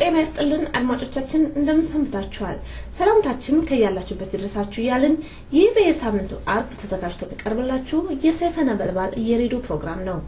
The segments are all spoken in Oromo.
ጤና ይስጥልን አድማጮቻችን እንደምን ሰንብታችኋል ሰላምታችን ከያላችሁበት ድረሳችሁ ያልን ይህ በየሳምንቱ አርብ ተዘጋጅቶ በቀርብላችሁ የሰይፈ ነበልባል የሬዲዮ ፕሮግራም ነው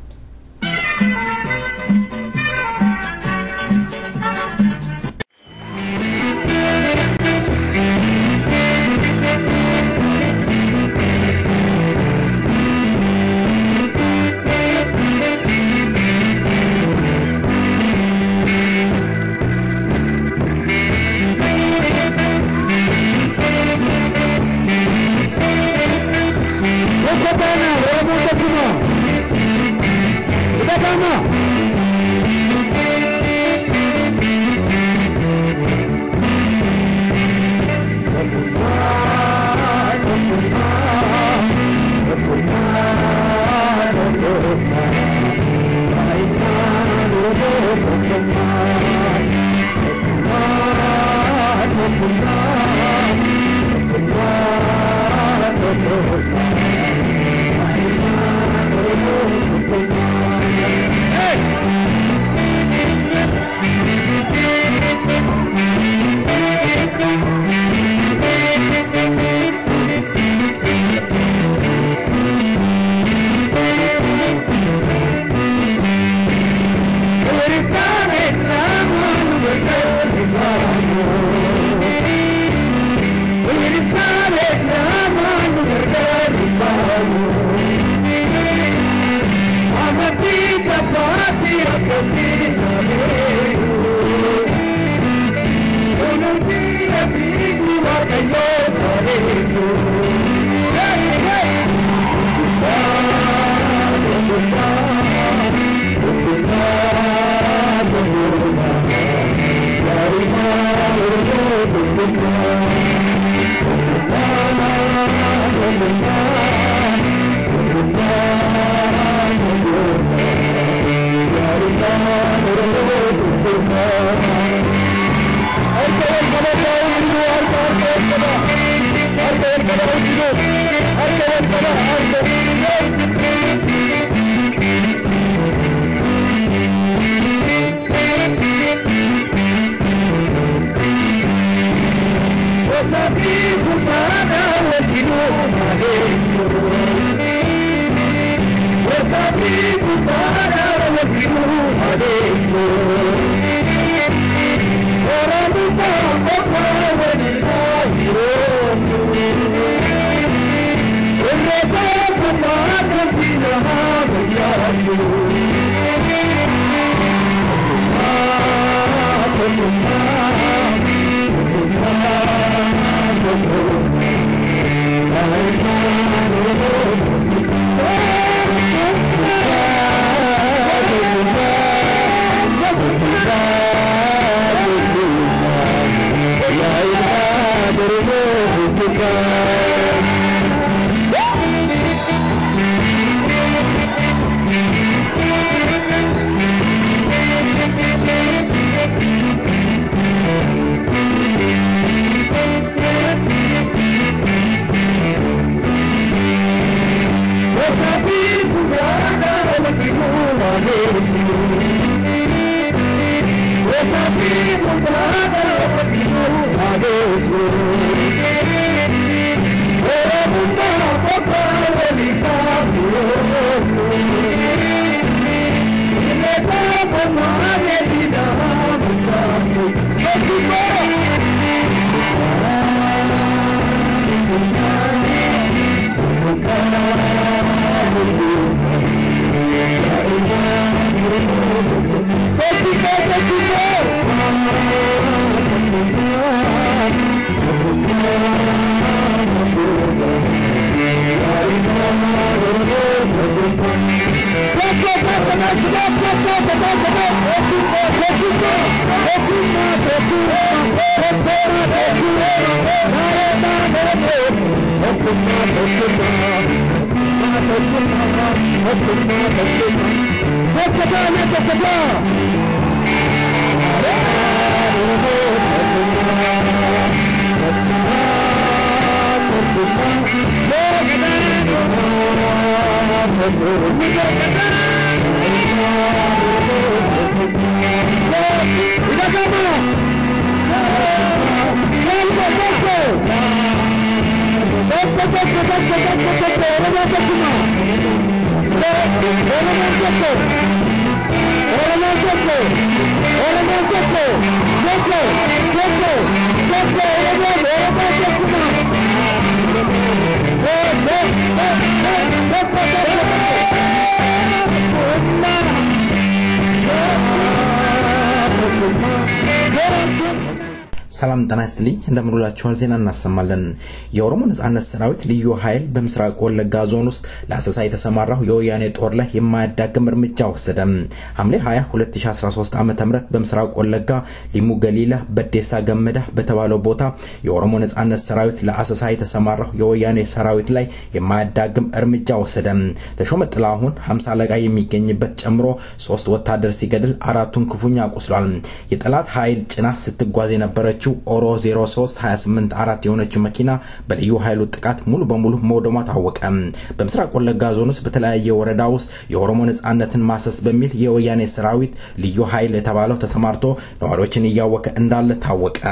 ሰላም ጤና ይስጥልኝ እንደምንውላችኋል ዜና እናሰማለን የኦሮሞ ነጻነት ሰራዊት ልዩ ኃይል በምስራቅ ወለጋ ዞን ውስጥ ለአሰሳ የተሰማራው የወያኔ ጦር ላይ የማያዳግም እርምጃ ወሰደ ሐምሌ 20 2013 ዓ.ም በምስራቅ ወለጋ ሊሙ ገሊላ በዴሳ ገመዳ በተባለው ቦታ የኦሮሞ ነጻነት ሰራዊት ለአሰሳ የተሰማራው የወያኔ ሰራዊት ላይ የማያዳግም እርምጃ ወሰደ ተሾመ ጥላሁን 50 አለቃ የሚገኝበት ጨምሮ 3 ወታደር ሲገድል አራቱን ክፉኛ አቁስሏል የጠላት ኃይል ጭና ስትጓዝ የነበረችው ኦሮ 0328 4 የሆነችው መኪና በልዩ ኃይሉ ጥቃት ሙሉ በሙሉ መውደሟ ታወቀ በምስራቅ ወለጋ ዞን ውስጥ በተለያየ ወረዳ ውስጥ የኦሮሞ ነጻነትን ማሰስ በሚል የወያኔ ሰራዊት ልዩ ኃይል የተባለው ተሰማርቶ ነዋሪዎችን እያወከ እንዳለ ታወቀ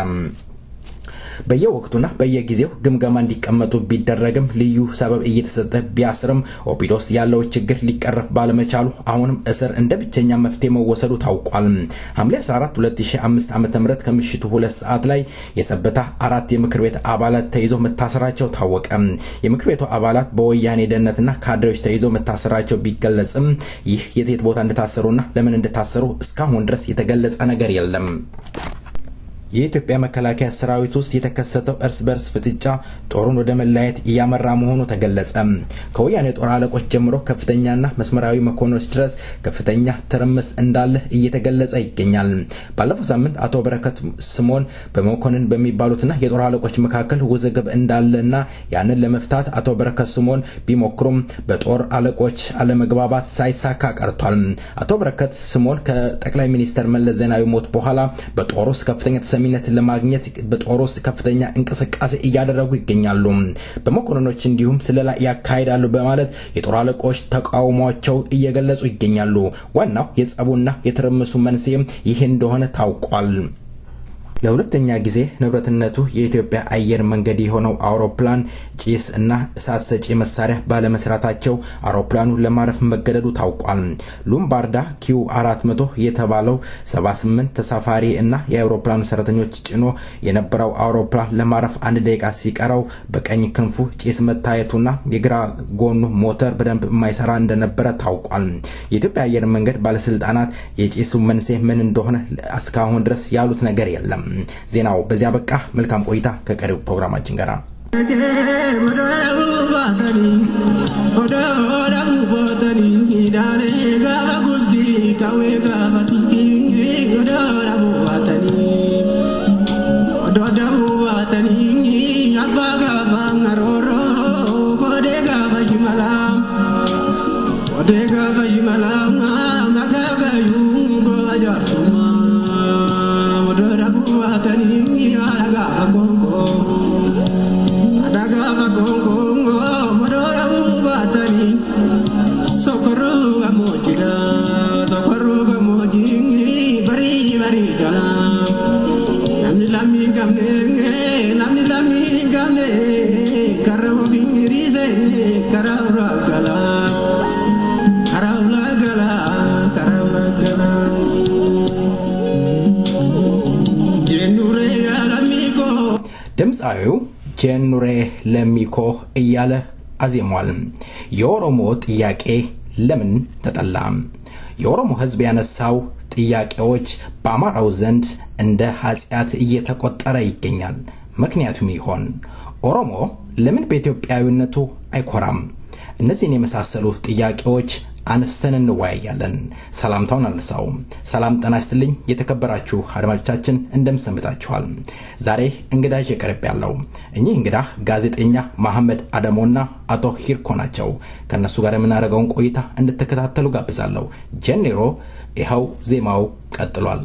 በየወቅቱና በየጊዜው ግምገማ እንዲቀመጡ ቢደረግም ልዩ ሰበብ እየተሰጠ ቢያስርም ኦፒዶስ ያለው ችግር ሊቀረፍ ባለመቻሉ አሁንም እስር እንደ ብቸኛ መፍትሄ መወሰዱ ታውቋል ሐምሌ 14 2005 ዓ.ም ከምሽቱ 2 ሰዓት ላይ የሰበታ 4 የምክር ቤት አባላት ተይዘው መታሰራቸው ታወቀ የምክር ቤቱ አባላት በወያኔ ደህንነትና ካድሬዎች ተይዘው መታሰራቸው ቢገለጽም ይህ የት ቦታ እንደታሰሩና ለምን እንደታሰሩ እስካሁን ድረስ የተገለጸ ነገር የለም የኢትዮጵያ መከላከያ ሰራዊት ውስጥ የተከሰተው እርስ በርስ ፍጥጫ ጦሩን ወደ መለያየት ያመራ መሆኑ ተገለጸ ከወያኔ ጦር አለቆች ጀምሮ ከፍተኛና መስመራዊ መኮንኖች ድረስ ከፍተኛ ትርምስ እንዳለ እየተገለጸ ይገኛል ባለፈው ሳምንት አቶ በረከት ስምኦን በመኮንን በሚባሉትና የጦር አለቆች መካከል ውዝግብ እንዳለና ያንን ለመፍታት አቶ በረከት ስምኦን ቢሞክሩም በጦር አለቆች አለመግባባት ሳይሳካ ቀርቷል አቶ በረከት ስምኦን ከጠቅላይ ሚኒስትር መለስ ዜናዊ ሞት በኋላ በጦር ውስጥ ከፍተኛ ተሰሚነት ለማግኘት በጦር ውስጥ ከፍተኛ እንቅስቃሴ እያደረጉ ይገኛሉ በመኮንኖች እንዲሁም ስለላ ያካሂዳሉ በማለት የጦር አለቆች ተቃውሟቸው እየገለጹ ይገኛሉ ዋናው የጸቡና የትርምሱ መንስኤ ይህ እንደሆነ ታውቋል ለሁለተኛ ጊዜ ንብረትነቱ የኢትዮጵያ አየር መንገድ የሆነው አውሮፕላን ጪስ እና እሳት ሰጪ መሳሪያ ባለመስራታቸው አውሮፕላኑ ለማረፍ መገደዱ ታውቋል ሉምባርዳ Q400 የተባለው 78 ተሳፋሪ እና የአውሮፕላኑ ሰራተኞች ጭኖ የነበረው አውሮፕላን ለማረፍ 1 ደቂቃ ሲቀረው በቀኝ ክንፉ ጪስ መታየቱና የግራ ጎኑ ሞተር በደንብ የማይሰራ እንደነበረ ታውቋል የኢትዮጵያ አየር መንገድ ባለስልጣናት የጪሱ መንስኤ ምን እንደሆነ እስካሁን ድረስ ያሉት ነገር የለም ዜናው በዚያ በቃ መልካም ቆይታ ከቀሪው ፕሮግራማችን ጋር ድምጻዊው ጀኑሬ ለሚኮ እያለ አዜሟል የኦሮሞ ጥያቄ ለምን ተጠላ የኦሮሞ ህዝብ ያነሳው ጥያቄዎች በአማራው ዘንድ እንደ ኃጢአት እየተቆጠረ ይገኛል ምክንያቱም ይሆን ኦሮሞ ለምን በኢትዮጵያዊነቱ አይኮራም እነዚህን የመሳሰሉ ጥያቄዎች አንስተን እንወያያለን ሰላምታውን አልሳው ሰላም ጤና ይስጥልኝ የተከበራችሁ አድማጮቻችን እንደምሰምታችኋል ዛሬ እንግዳዬ ቀርብ ያለው እኚህ እንግዳ ጋዜጠኛ መሐመድ አደሞና አቶ ሂርኮ ናቸው ከነሱ ጋር የምናደርገውን ቆይታ እንድትከታተሉ ጋብዛለሁ ጀኔሮ ይኸው ዜማው ቀጥሏል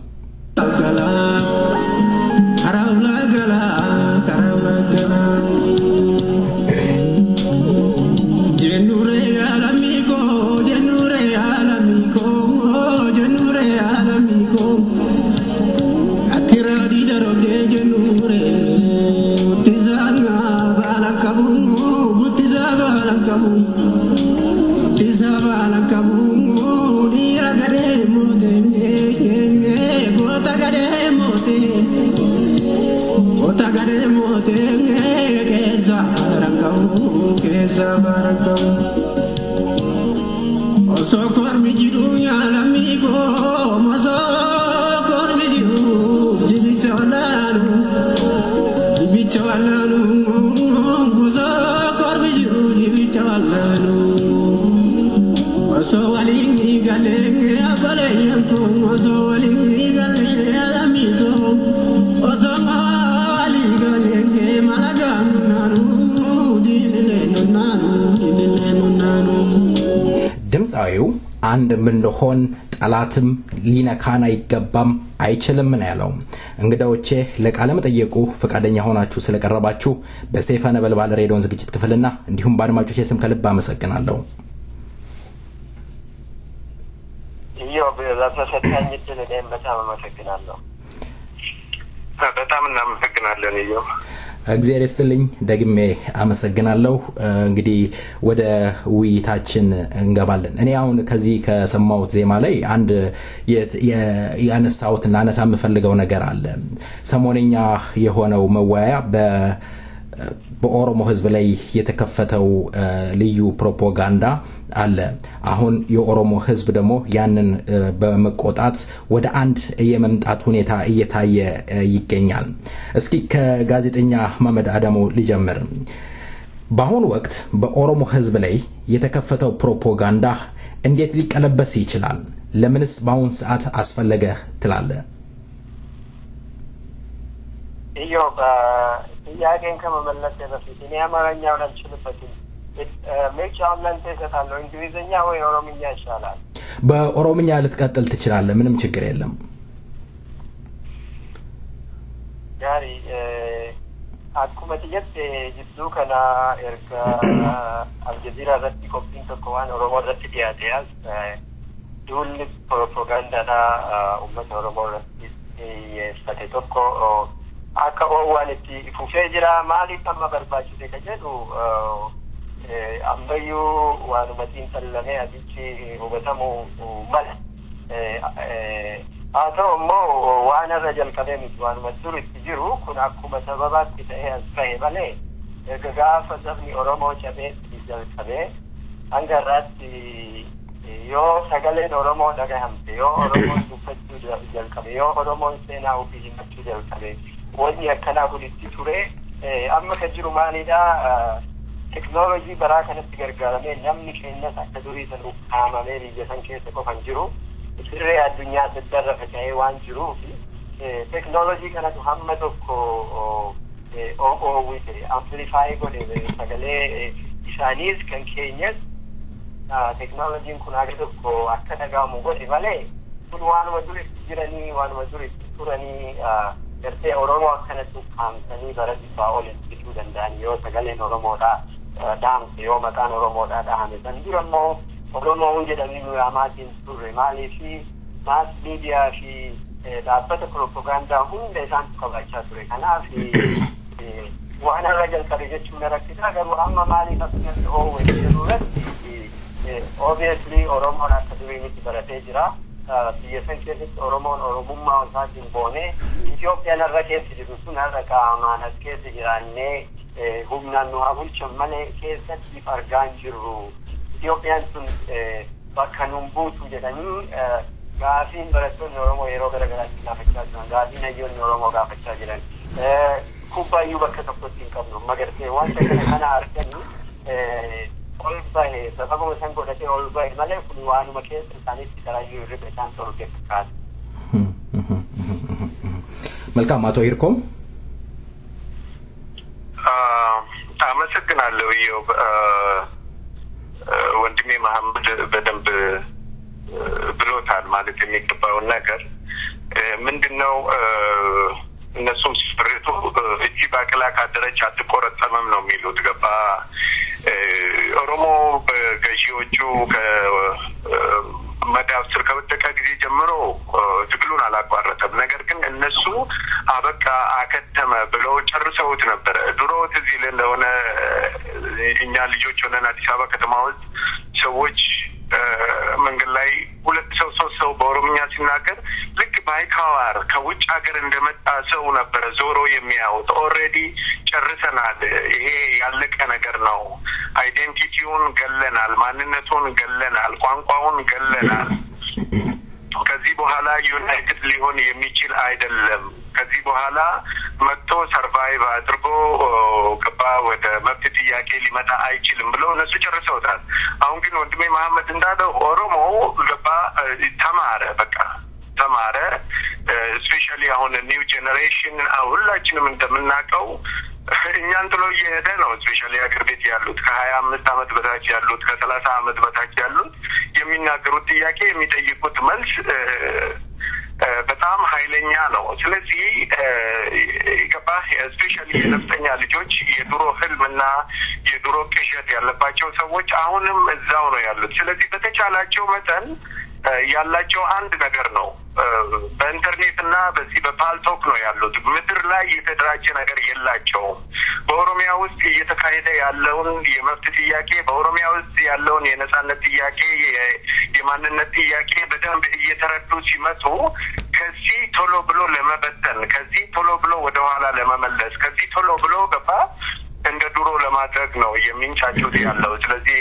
Jenure alamigo ድምጻዊው አንድ ምንሆን ጠላትም ሊነካና ይገባም አይችልም ነው ያለው። እንግዳዎቼ ለቃለ መጠየቁ ፈቃደኛ ሆናችሁ ስለቀረባችሁ በሰይፈ ነበልባል ሬዲዮን ዝግጅት ክፍልና እንዲሁም በአድማጮች ስም ከልብ አመሰግናለሁ። በተሰጣኝ እድል እኔም በጣም አመሰግናለሁ። በጣም እናመሰግናለን። እግዚአብሔር ይስጥልኝ ደግሜ አመሰግናለሁ። እንግዲህ ወደ ውይይታችን እንገባለን። እኔ አሁን ከዚህ ከሰማሁት ዜማ ላይ አንድ ያነሳሁት ላነሳ የምፈልገው ነገር አለ። ሰሞነኛ የሆነው መወያያ በኦሮሞ ህዝብ ላይ የተከፈተው ልዩ ፕሮፓጋንዳ አለ። አሁን የኦሮሞ ህዝብ ደግሞ ያንን በመቆጣት ወደ አንድ የመምጣት ሁኔታ እየታየ ይገኛል። እስኪ ከጋዜጠኛ መሐመድ አደሙ ልጀምር። በአሁኑ ወቅት በኦሮሞ ህዝብ ላይ የተከፈተው ፕሮፓጋንዳ እንዴት ሊቀለበስ ይችላል? ለምንስ በአሁን ሰዓት አስፈለገ ትላለህ? ጥያቄን ከመመለስ በፊት እኔ አማርኛውን አልችልበትም። ምርጫውን ለአንተ እሰጣለሁ። እንግሊዝኛ ወይ ኦሮምኛ ይሻላል? በኦሮምኛ ልትቀጥል ትችላለህ፣ ምንም ችግር የለም። ጋሪ akkuma xiyyatti jidduu kana erga aljazeera irratti qophiin tokko waan oromoo irratti dhiyaate as duulli propaagandaadha uummata oromoo irratti xiyyeeffate tokko akka waan itti fufee jira. Maaliif amma barbaachise ka jedhu ammayyuu waanuma xiinxallamee adichi hubatamuu mala. haa ta'u immoo waan irra jalqabee miti waanuma dur itti jiru kun akkuma sababaatti ta'ee as bahe malee erga gaafa sabni oromoo cabee jalqabee hanga irraatti yoo sagaleen oromoo dhagahamte yoo oromoon dubbachuu jalqabe yoo oromoon seenaa ofii himachuu jalqabe wanni akkanaa kun itti ture. Amma kan jiru maalidha? Teknoolojii baraa kanatti gargaaramee namni keenyas akka durii san ukkaamamee biyya san keessa qofan jiru sirree addunyaa daddarra faca'ee waan jiruuf teknoolojii kanatu hamma tokko oowwite amplifaayii godhe sagalee isaaniis kan keenyas teknoolojiin kun haga tokko akka dhaga'amu godhe malee kun waanuma duritti jiranii waanuma duritti turanii gartee oromoo akkanatti ukkaamsanii bara dhibbaa olitti fiduu danda'an yoo sagaleen oromoodhaa dhaamte yoo maqaan oromoodhaa dhahame san dura immoo oromoon jedhamee nuyaamaatiin turre maaliifi maas miidiyaa fi dhaabbata propaagandaa hunda isaantu qabaachaa ture. Kanaaf waan irra jalqabe jechuun rakkisaa garuu amma maaliif akkasatti oowwe jedhuurratti obviously oromoon akka duriinitti baratee jira. Biyya san keessatti oromoon oromummaa isaatiin boonee Itoophiyaan irra keessa jiru sun har'a qaamaan as keessa jiraannee humnaan nu haa bulchan malee keessatti argaa hin jirru. Itoophiyaan sun bakka nuun buutu jedhanii gaafiin barattoonni oromoo yeroo garagaraatti gaafachaa jiran gaafiin hayyoonni oromoo gaafachaa jiran kubbaayyuu bakka tokkotti hin qabnu magartee wanta kana arganii ol bahe sababuma san godhatee ol bahe malee kun waanuma keessa isaaniitti karaayyuu hirriba isaan torge fakkaata. መልካም አቶ ሂርኮም አመሰግናለሁ። ወንድሜ መሐመድ በደንብ ብሎታል ማለት የሚገባውን ነገር ምንድነው እነሱም ሲፈርቱ እቺ ባቅላ ካደረች አትቆረጠምም ነው የሚሉት። ገባ ኦሮሞ በገዢዎቹ ከመዳፍ ስር ከወደቀ ጊዜ ጀምሮ ትግሉን አላቋረጠም። ነገር ግን እነሱ አበቃ አከተመ ብለው ጨርሰውት ነበር። ድሮ ትዝ ይል እንደሆነ እኛ ልጆች ሆነን አዲስ አበባ ከተማ ውስጥ ሰዎች መንገድ ላይ ሁለት ሰው ሶስት ሰው በኦሮምኛ ሲናገር ልክ ባይካዋር ከውጭ ሀገር እንደመጣ ሰው ነበር ዞሮ የሚያዩት። ኦልሬዲ ጨርሰናል። ይሄ ያለቀ ነገር ነው። አይዴንቲቲውን ገለናል፣ ማንነቱን ገለናል፣ ቋንቋውን ገለናል። ከዚህ በኋላ ዩናይትድ ሊሆን የሚችል አይደለም። ከዚህ በኋላ መጥቶ ሰርቫይቭ አድርጎ ገባ ወደ መብት ጥያቄ ሊመጣ አይችልም ብለው እነሱ ጨርሰውታል። አሁን ግን ወንድሜ መሐመድ እንዳለው ኦሮሞ ገባ ተማረ፣ በቃ ተማረ። ስፔሻሊ አሁን ኒው ጄኔሬሽን ሁላችንም እንደምናውቀው እኛን ጥሎ እየሄደ ነው። ስፔሻሊ ሀገር ቤት ያሉት ከ25 ዓመት በታች ያሉት ከ30 ዓመት በታች ያሉት የሚናገሩት ጥያቄ የሚጠይቁት መልስ በጣም ኃይለኛ ነው። ስለዚህ ገባህ ስፔሻሊ የነፍጠኛ ልጆች የድሮ ህልምና የድሮ ቅዠት ያለባቸው ሰዎች አሁንም እዛው ነው ያሉት። ስለዚህ በተቻላቸው መጠን ያላቸው አንድ ነገር ነው። በኢንተርኔትና በዚህ በፓልቶክ ነው ያሉት። ምድር ላይ የተደራጀ ነገር የላቸውም። በኦሮሚያ ውስጥ እየተካሄደ ያለውን የመብት ጥያቄ፣ በኦሮሚያ ውስጥ ያለውን የነጻነት ጥያቄ፣ የማንነት ጥያቄ በደንብ እየተረዱ ሲመጡ ከዚህ ቶሎ ብሎ ለመበተን፣ ከዚህ ቶሎ ብሎ ወደ ኋላ ለመመለስ፣ ከዚህ ቶሎ ብሎ ገባ እንደ ድሮ ለማድረግ ነው የሚንጫጩት ያለው። ስለዚህ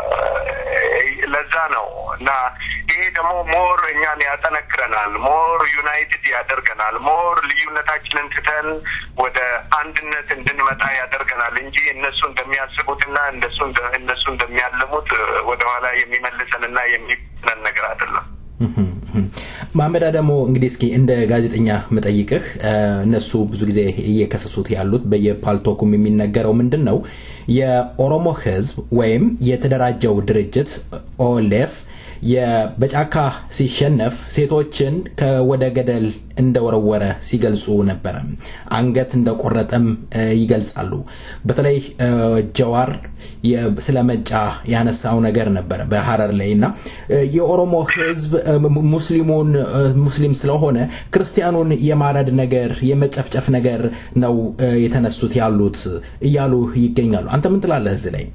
ለዛ ነው እና ይሄ ደግሞ ሞር እኛን ያጠነክረናል፣ ሞር ዩናይትድ ያደርገናል፣ ሞር ልዩነታችንን ትተን ወደ አንድነት እንድንመጣ ያደርገናል እንጂ እነሱ እንደሚያስቡትና እነሱ እንደሚያልሙት ወደ ኋላ የሚመልሰንና የሚጥለን ነገር አይደለም። ማመዳ ደግሞ እንግዲህ እስኪ እንደ ጋዜጠኛ መጠይቅህ እነሱ ብዙ ጊዜ እየከሰሱት ያሉት በየፓልቶኩም የሚነገረው ምንድነው የኦሮሞ ህዝብ ወይም የተደራጀው ድርጅት ኦኤልኤፍ በጫካ ሲሸነፍ ሴቶችን ከወደ ገደል እንደወረወረ ሲገልጹ ነበር። አንገት እንደቆረጠም ይገልጻሉ። በተለይ ጀዋር ስለመጫ ያነሳው ነገር ነበር በሐረር ላይና የኦሮሞ ህዝብ ሙስሊም ስለሆነ ክርስቲያኑን የማረድ ነገር የመጨፍጨፍ ነገር ነው የተነሱት ያሉት እያሉ ይገኛሉ። አንተ ምን ትላለህ እዚህ ላይ?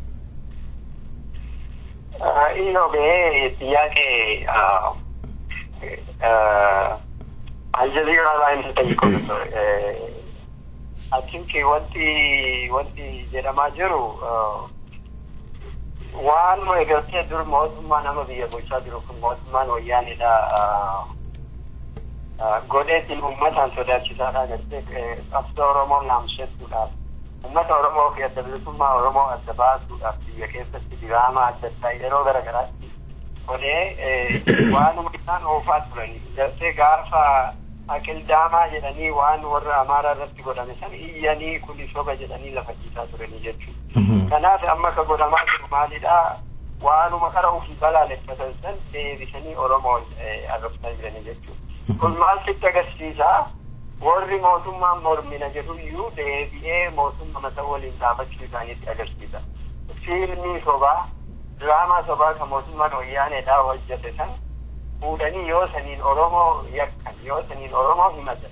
ነው ጥያቄ አልጀዚራ ላይ ተጠይቀው ነበር። አቲንክ ወንቲ ጀዳማ ጅሩ ዋን ወገርቴ ዱር ሞቱማ ናመ ቢየጎቻ ጅሩ ሞቱማ ነው ያኔዳ ጎዴት ኡመታን ሶዳቺሳራ ገርቴ አፍቶ ኦሮሞ ናምሸቱዳ ኡመታ ኦሮሞ ከደብሉማ ኦሮሞ አደባቱ የከፈት ዲራማ አደታይሮ ገረገራቲ ወደ ዋኑ ምታን ኦፋት ብለኒ ደርቴ ጋፋ አቅልዳማ የደኒ ዋን ወራ አማራ ረፍት ጎዳመሰን ይያኒ ኩሊሶ በጀደኒ ለፈጂታ ቱረኒ ጀቹ ከናፍ አመከ ጎዳማ ማሊዳ ዋኑ መከራው ይባላል ተተሰን ቢሰኒ ኦሮሞ አረፍታ ይረኒ ጀቹ ኩል ማልት ተገሲሳ ወሪ ሞቱማ ሞርሚና ጀዱዩ ደቢኤ ሞቱማ መተወል ኢንታፈች ይዛኒት አገርሲታ ፊልሚ ሶባ ድራማ ሶባ ከሞቱማ ነው ያኔ ዳው ወጀተን ኡደኒ ዮሰኒን ኦሮሞ ያከን ዮሰኒን ኦሮሞ ይመጣ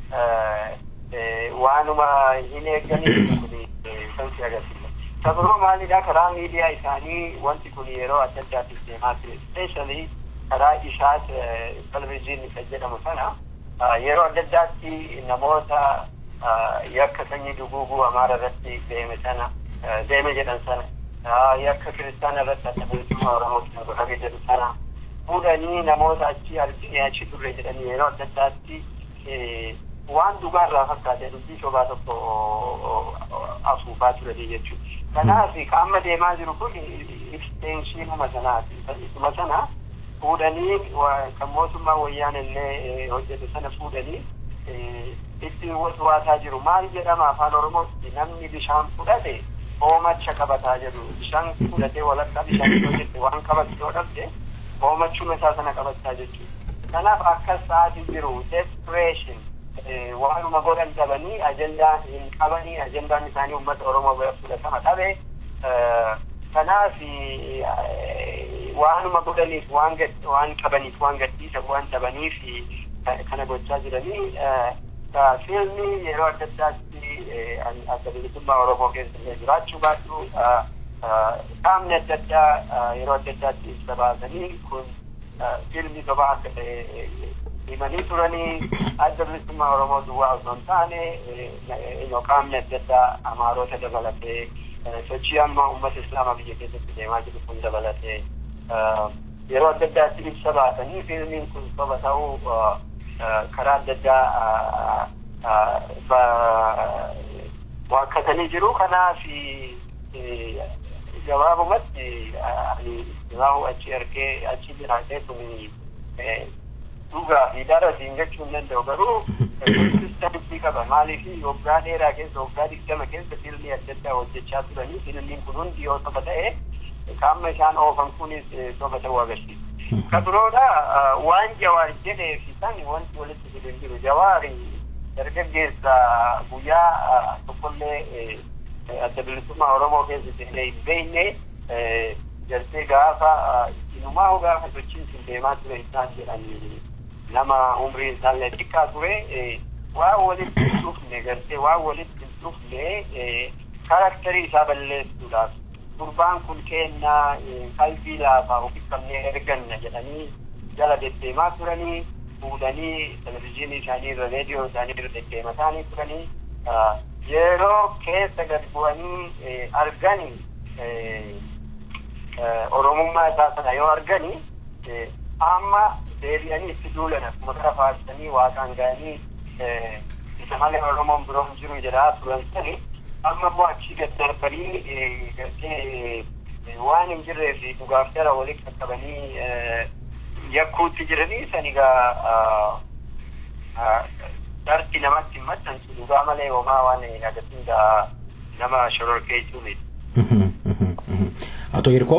ዋኑማ ይኔገኒ ኩሊ ሰውሲ አገርሲታ ተብሮ ማሊዳ ከራ ሚዲያ ኢሳኒ ወንቲ ኩሊ የሮ አተዳት ሲማት ስፔሻሊ ከራ ኢሻት ቴሌቪዥን ከጀደሙ ሰና የሮ አደዳቲ ነሞታ ያከተኝ ዱጉጉ አማራ ረቲ በመሰና ደመጀደን ሰና ያከ ክርስቲያን ረታ ተብሎ ኦሮሞች ነው ከገደሉ ሰና ቡዳኒ ነሞታ አቺ አልጂያቺ ዱሬ ደኒ የሮ አደዳቲ ዋን ዱጋራ ፈካደ ዱዲ ሾባቶ አፉባቱ ለዲየቹ ከናሲ ካመደ ማጅሩ ኩል ኤክስቴንሽኑ መሰና ፉደኒ ከሞቱማ ወያኔ ወጀደ ሰነ ፉደኒ እቲ ወስዋታ ጅሩ ማል ጀዳማ አፋን ኦሮሞ ነምኒ ቢሻን ፉደቴ ኦመቸ ቀበታ ጅሩ ቢሻን ፉደቴ ወለካ ቢሻን ፉደቴ ዋን ቀበት ወደቴ ኦመቹ መሳሰነ ቀበታ ጅሩ ከናፍ አከሳት ጅሩ ዴስፕሬሽን ዋኑ መጎደን ተበኒ አጀንዳ ኢንቀበኒ አጀንዳ ሚሳኒ ኡመት ኦሮሞ በፍለ ተመጣበ ከናፊ ዋኑ መጎደኒስ ዋን ቀበኒስ ዋን ገዲ ሰዋን ተበኒስ ከነጎቻ ጅረኒ ፊልሚ የሮ አደዳቲ አደብልቱማ ኦሮሞ ጌስ ጅራቹ ባቱ qaamni adda addaa yeroo adda addaatti ibsa baasanii kun fiilmii sobaa akka himanii turanii adda bilisummaa Oromoo duwwaa osoo hin taane qaamni adda addaa Amaarota dabalatee sochii amma uummata Islaamaa biyya keessatti deemaa jiru kun dabalatee yeroo adda addaatti ibsa baasanii fiilmiin kun soba ta'uu karaa adda addaa waakkatanii jiru. Kanaaf gabaabumatti yoo achi argee achi jiraatee kun dhugaa fi darasiin jechuun danda'u garuu sisteemii qaba. Maaliif waggaa dheeraa keessa waggaa 20 keessa fiilmii adda addaa hojjechaa turanii fiilmiin kun hundi yoo soba ta'e qaama isaan oofan kunis soba ta'uu agarsiisa. Kabiroodha waan Jawaar jedhee fi san wanti walitti fidan jiru. Jawaari dargaggeessa guyyaa tokkollee adda bilisummaa Oromoo keessatti hin beekne jaltee gaafa inumaa gaafa sochiin sun deemaa ture isaan jedhanii nama umriin isaallee xiqqaa ture waa walitti hin dhufne gartee waa walitti hin dhufne karakterii isaa balleessuudhaaf gurbaan kun kennaa qalbii laafaa ofiifannee erganna jedhanii jala deddeemaa turanii fuudhanii televizyiinii isaanii irra reediyoo isaanii irra deddeemaa turanii yeroo keessa gad bu'anii arganii Oromummaa isaa sana yoo arganii amma deebi'anii itti duulan akkuma gara faasanii waaqaan ga'anii isa malee Oromoon biroon jiru jedhaa turan sani amma immoo achii gad darbanii gartee waan hin jirree fi dhugaaf jara walitti qaqqabanii yakkuutti jiranii sanigaa darti namatti hin maxxansu dhugaa malee homaa waan agarsiisa nama shororkeessuu miti. Ato Hirko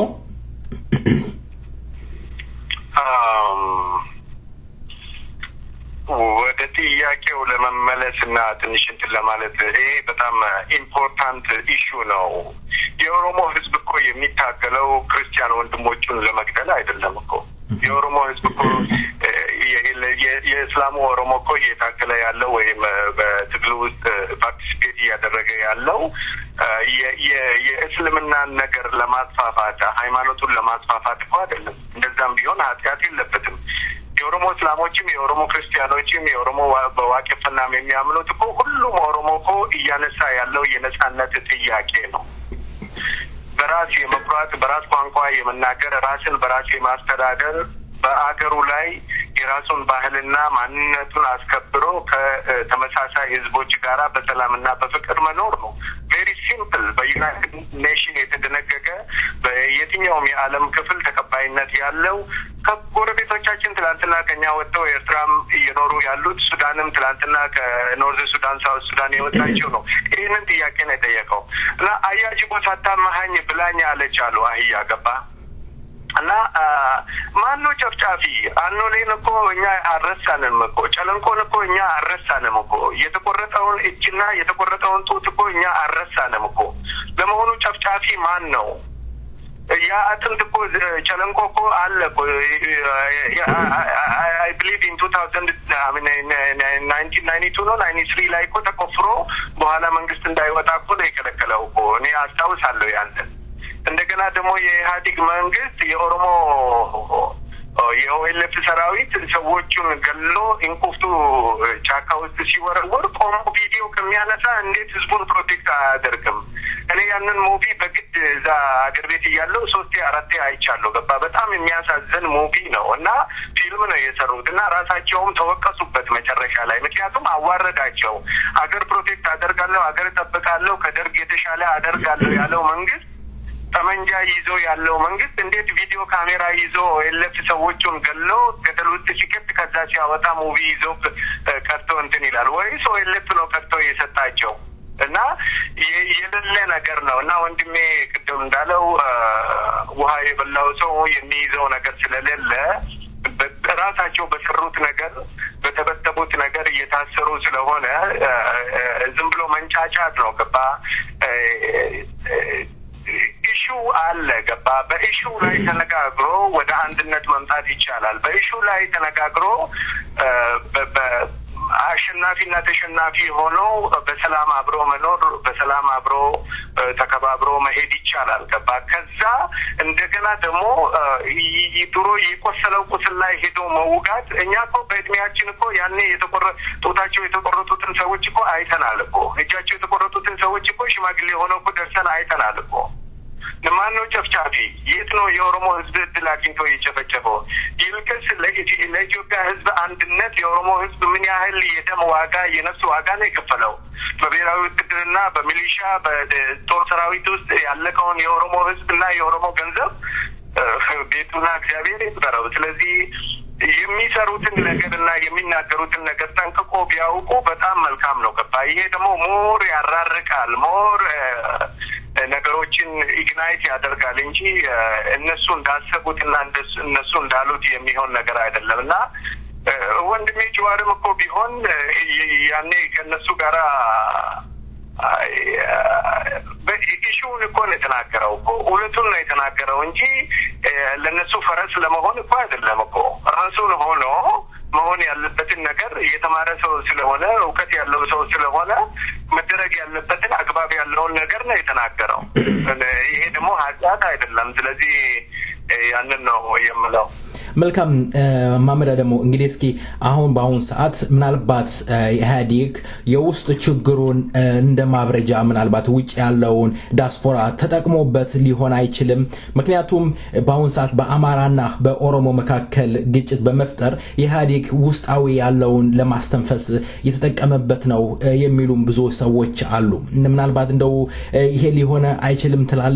ወደ ጥያቄው ለመመለስና ትንሽ እንትን ለማለት ይሄ በጣም ኢምፖርታንት ኢሹ ነው። የኦሮሞ ህዝብ እኮ የሚታገለው ክርስቲያን ወንድሞቹን ለመግደል አይደለም እኮ። የኦሮሞ ህዝብ እኮ የእስላሙ ኦሮሞ እኮ እየታገለ ያለው ወይም በትግሉ ውስጥ ፓርቲሲፔት እያደረገ ያለው የእስልምናን ነገር ለማስፋፋት ሃይማኖቱን ለማስፋፋት እኮ አይደለም። እንደዛም ቢሆን ኃጢአት የለበትም። የኦሮሞ እስላሞችም የኦሮሞ ክርስቲያኖችም የኦሮሞ በዋቄፈናም የሚያምኑት እኮ ሁሉም ኦሮሞ እኮ እያነሳ ያለው የነጻነት ጥያቄ ነው። በራስ የመኩራት በራስ ቋንቋ የመናገር ራስን በራስ የማስተዳደር በአገሩ ላይ የራሱን ባህልና ማንነቱን አስከብሮ ከተመሳሳይ ህዝቦች ጋራ በሰላምና በፍቅር መኖር ነው። ቬሪ ሲምፕል በዩናይትድ ኔሽን የተደነገገ በየትኛውም የዓለም ክፍል ተቀባይነት ያለው ከጎረቤቶቻችን ትላንትና ከኛ ወጥተው ኤርትራም እየኖሩ ያሉት ሱዳንም ትላንትና ከኖርዝ ሱዳን ሳውት ሱዳን የወጣቸው ነው። ይህንን ጥያቄ ነው የጠየቀው እና አያጅቦ ሳታመሃኝ ብላኝ አለቻሉ አህያ ገባ እና ማነው ጨፍጫፊ? አኖሌን እኮ እኛ አረሳንም እኮ ጨለንቆን እኮ እኛ አረሳንም እኮ የተቆረጠውን እጅና የተቆረጠውን ጡት እኮ እኛ አረሳንም እኮ። ለመሆኑ ጨፍጫፊ ማን ነው? ያ አጥንት እኮ ጨለንቆ እኮ አለ እኮ I believe in 1992 ነው 93 ላይ እኮ ተቆፍሮ በኋላ መንግስት እንዳይወጣ እኮ ነው የከለከለው እኮ። እኔ አስታውሳለሁ ያንን። እንደገና ደግሞ የኢህአዴግ መንግስት የኦሮሞ የኦኤልኤፍ ሰራዊት ሰዎቹን ገሎ ኢንኩፍቱ ጫካ ውስጥ ሲወረወር ቆሞ ቪዲዮ ከሚያነሳ እንዴት ህዝቡን ፕሮቴክት አያደርግም? እኔ ያንን ሙቪ በግድ እዛ አገር ቤት እያለሁ 3-4 አይቻለሁ። ገባ በጣም የሚያሳዝን ሙቪ ነው እና ፊልም ነው የሰሩት እና ራሳቸውም ተወቀሱበት መጨረሻ ላይ። ምክንያቱም አዋረዳቸው። አገር ፕሮቴክት አደርጋለሁ አገር እጠብቃለሁ ከደርግ የተሻለ አደርጋለሁ ያለው መንግስት ጠመንጃ ይዞ ያለው መንግስት እንዴት ቪዲዮ ካሜራ ይዞ ኤልኤፍ ሰዎቹን ገሎ ገደል ውስጥ ሲከት ከዛ ሲያወጣ ሙቪ ይዞ ቀርቶ እንትን ይላል ወይስ ኤልኤፍ ነው ቀርቶ የሰጣቸው? እና የሌለ ነገር ነው። እና ወንድሜ ቅድም እንዳለው ውሃ የበላው ሰው የሚይዘው ነገር ስለሌለ በራሳቸው በሰሩት ነገር በተበተቡት ነገር እየታሰሩ ስለሆነ ዝም ብሎ መንጫጫት ነው። ገባ ኢሹ አለ ገባ። በኢሹ ላይ ተነጋግሮ ወደ አንድነት መምጣት ይቻላል። በኢሹ ላይ ተነጋግሮ አሸናፊና ተሸናፊ ሆኖ በሰላም አብሮ መኖር በሰላም አብሮ ተከባብሮ መሄድ ይቻላል። ከዛ እንደገና ደግሞ ድሮ የቆሰለው ቁስል ላይ ሄዶ መውጋት እኛ እኮ በእድሜያችን እኮ ያኔ ጡታቸው የተቆረጡትን ሰዎች እኮ አይተናል እኮ እጃቸው የተቆረጡትን ሰዎች እኮ ሽማግሌ ሆነው እኮ ደርሰን አይተናል እኮ። ለማንኛው ጨፍጫፊ የት ነው የኦሮሞ ህዝብ እድል አግኝቶ የጨፈጨፈው? ይልቅስ ለኢትዮጵያ ህዝብ አንድነት የኦሮሞ ህዝብ ምን ያህል የደም ዋጋ የነፍስ ዋጋ ነው የከፈለው? በብሔራዊ ውትድርና በሚሊሻ በጦር ሰራዊት ውስጥ ያለቀውን የኦሮሞ ህዝብና የኦሮሞ ገንዘብ ቤቱና እግዚአብሔር ይጠራው። ስለዚህ የሚሰሩትን ነገርና የሚናገሩትን ነገር ጠንቅቆ ቢያውቁ በጣም መልካም ነው። ይሄ ደግሞ ሞር ያራርቃል፣ ሞር ነገሮችን ኢግናይት ያደርጋል እንጂ እነሱ እንዳሰቡትና እነሱ እንዳሉት የሚሆን ነገር አይደለምና ወንድሜ ጀዋርም እኮ ቢሆን ያኔ ከነሱ ጋራ በኢሹን እኮ ነው የተናገረው እኮ እውነቱን ነው የተናገረው እንጂ ለነሱ ፈረስ ለመሆን እኮ አይደለም እኮ ራሱን ሆኖ መሆን ያለበትን ነገር የተማረ ሰው ስለሆነ እውቀት ያለው ሰው ስለሆነ መደረግ ያለበትን አግባብ ያለውን ነገር ነው የተናገረው። ይሄ ደግሞ ሀሳብ አይደለም። ስለዚህ ያንን ነው የምለው። መልካም ማመዳ ደግሞ እንግዲህ እስኪ በአሁን ሰዓት ምናልባት ኢህአዴግ የውስጥ ችግሩን እንደማብረጃ ምናልባት ውጭ ያለውን ዳስፖራ ተጠቅሞበት ሊሆን አይችልም። ምክንያቱም በአሁን ሰዓት በአማራና በኦሮሞ መካከል ግጭት በመፍጠር ኢህአዴግ ውስጣዊ ያለውን ለማስተንፈስ የተጠቀመበት ነው የሚሉም ብዙ ሰዎች አሉ። ምናልባት እንደው ይሄ ሊሆን አይችልም ትላለ?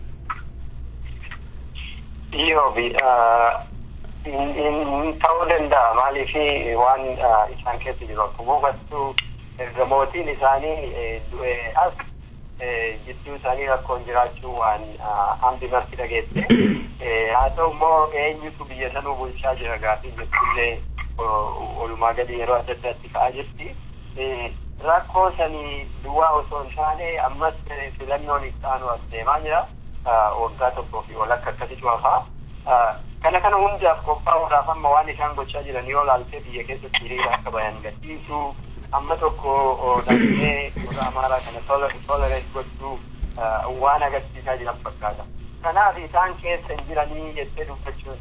in tawlenda malifi wan isan kesi jiro kubatu gamotin isani as jittu sani rakonjirachu wan ambi martida gette ato mo enyu tu biyasanu bulsha jiraga injille olumagadi yero adatti kaajirti rakko sani duwa oson shane ammas filannon istanu astemanya waggato profi wala kakkati wafa kana hundaaf qophaa'uudhaaf amma waan isaan gochaa jiran yoo laaltee biyya keessatti hiriira akka bayan gadhiisu amma tokko dhabnee warra amaaraa kana tolerate gochuu waan agarsiisaa jiran fakkaata. Kanaaf isaan keessa hin jiranii jettee dubbachuun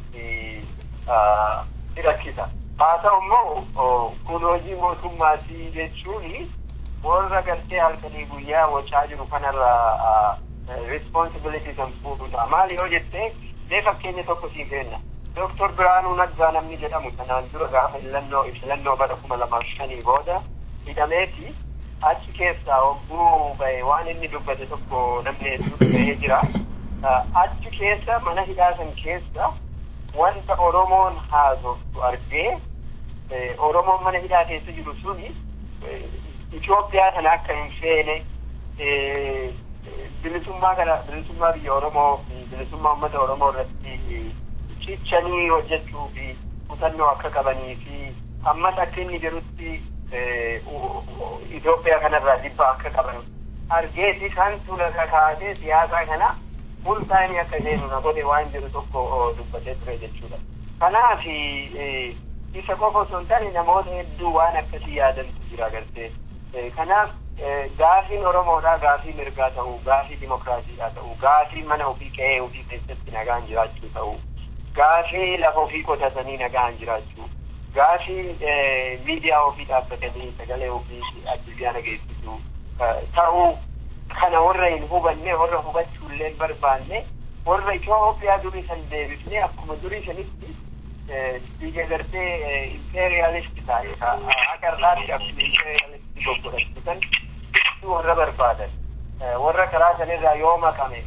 si rakkisa. Haa ta'u immoo kun hojii mootummaatii jechuun warra gartee halkanii guyyaa wachaa jiru kanarra responsibility kan fuudhudha. Maali yoo jettee fakkeenya tokko sii kenna. Dr. Biraanuu Naggaa namni jedhamu kanaan dura gaafa filannoo bara 2005 booda hidhameeti achi keessaa hogguu bahe waan inni dubbate tokko namni hedduu bahee jira. Achi keessa mana hidhaa san keessa wanta Oromoon haasoftu argee Oromoon mana hidhaa keessa jiru suni Itoophiyaa kana akka hin feene bilisummaa biyya Oromoo fi bilisummaa uummata Oromoo irratti cichanii hojjechuu fi kutannoo akka qabanii fi ammas akka inni jirutti Itoophiyaa kanarraa dhibbaa akka qaban argeeti kantu lafa kaasee siyaasaa kana fuultaanii akka seenu na godhe waan jiru tokko dubbatee ture jechuudha. Kanaaf isa qofa osoo hin taane namoota hedduu waan akkasii yaadantu jira agartee. Kanaaf gaafiin Oromoodhaa gaafii mirgaa ta'uu, gaafii dimokiraasiidhaa ta'uu, gaafii mana ofii qe'ee ofii keessatti nagaan jiraachuu ta'uu, gaafii lafa ofii qotatanii nagaan jiraachuu, gaafii miidiyaa ofii dhaabbatanii sagalee ofii addunyaan dhageessisuu ta'uu kana warra hin hubanne warra hubachuullee barbaanne warra Itoophiyaa durii san deebifnee akkuma durii sanitti biyya gartee imperialisti ta'e agarraatti akkuma imperialisti goggodhachisan warra barbaadan warra karaa sanirraa yoo makame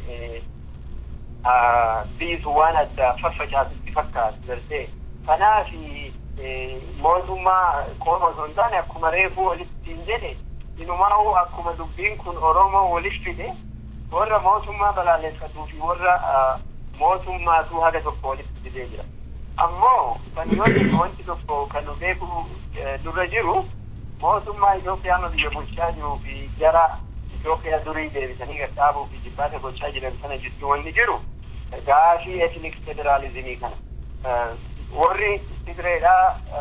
biisu waan adda faffacaasutti fakkaatu gartee. Kanaaf mootummaa qofa osoo hin taane akkuma reefuu walitti hin jedhe inumaa'uu akkuma dubbiin kun Oromoo walitti fide warra mootummaa balaaleffatuu fi warra mootummaatu haga tokko walitti fidee jira. Ammoo kan yoo jennu wanti tokko kan nu beeku dura jiru mootummaa Itoophiyaa biyya bulchaa jiruu fi jara Itoophiyaa durii deebisanii gadhaabuu fi jibbaata gochaa jiran sana jidduu wanni jiru gaafii etnik federaalizimii kana warri Tigrayda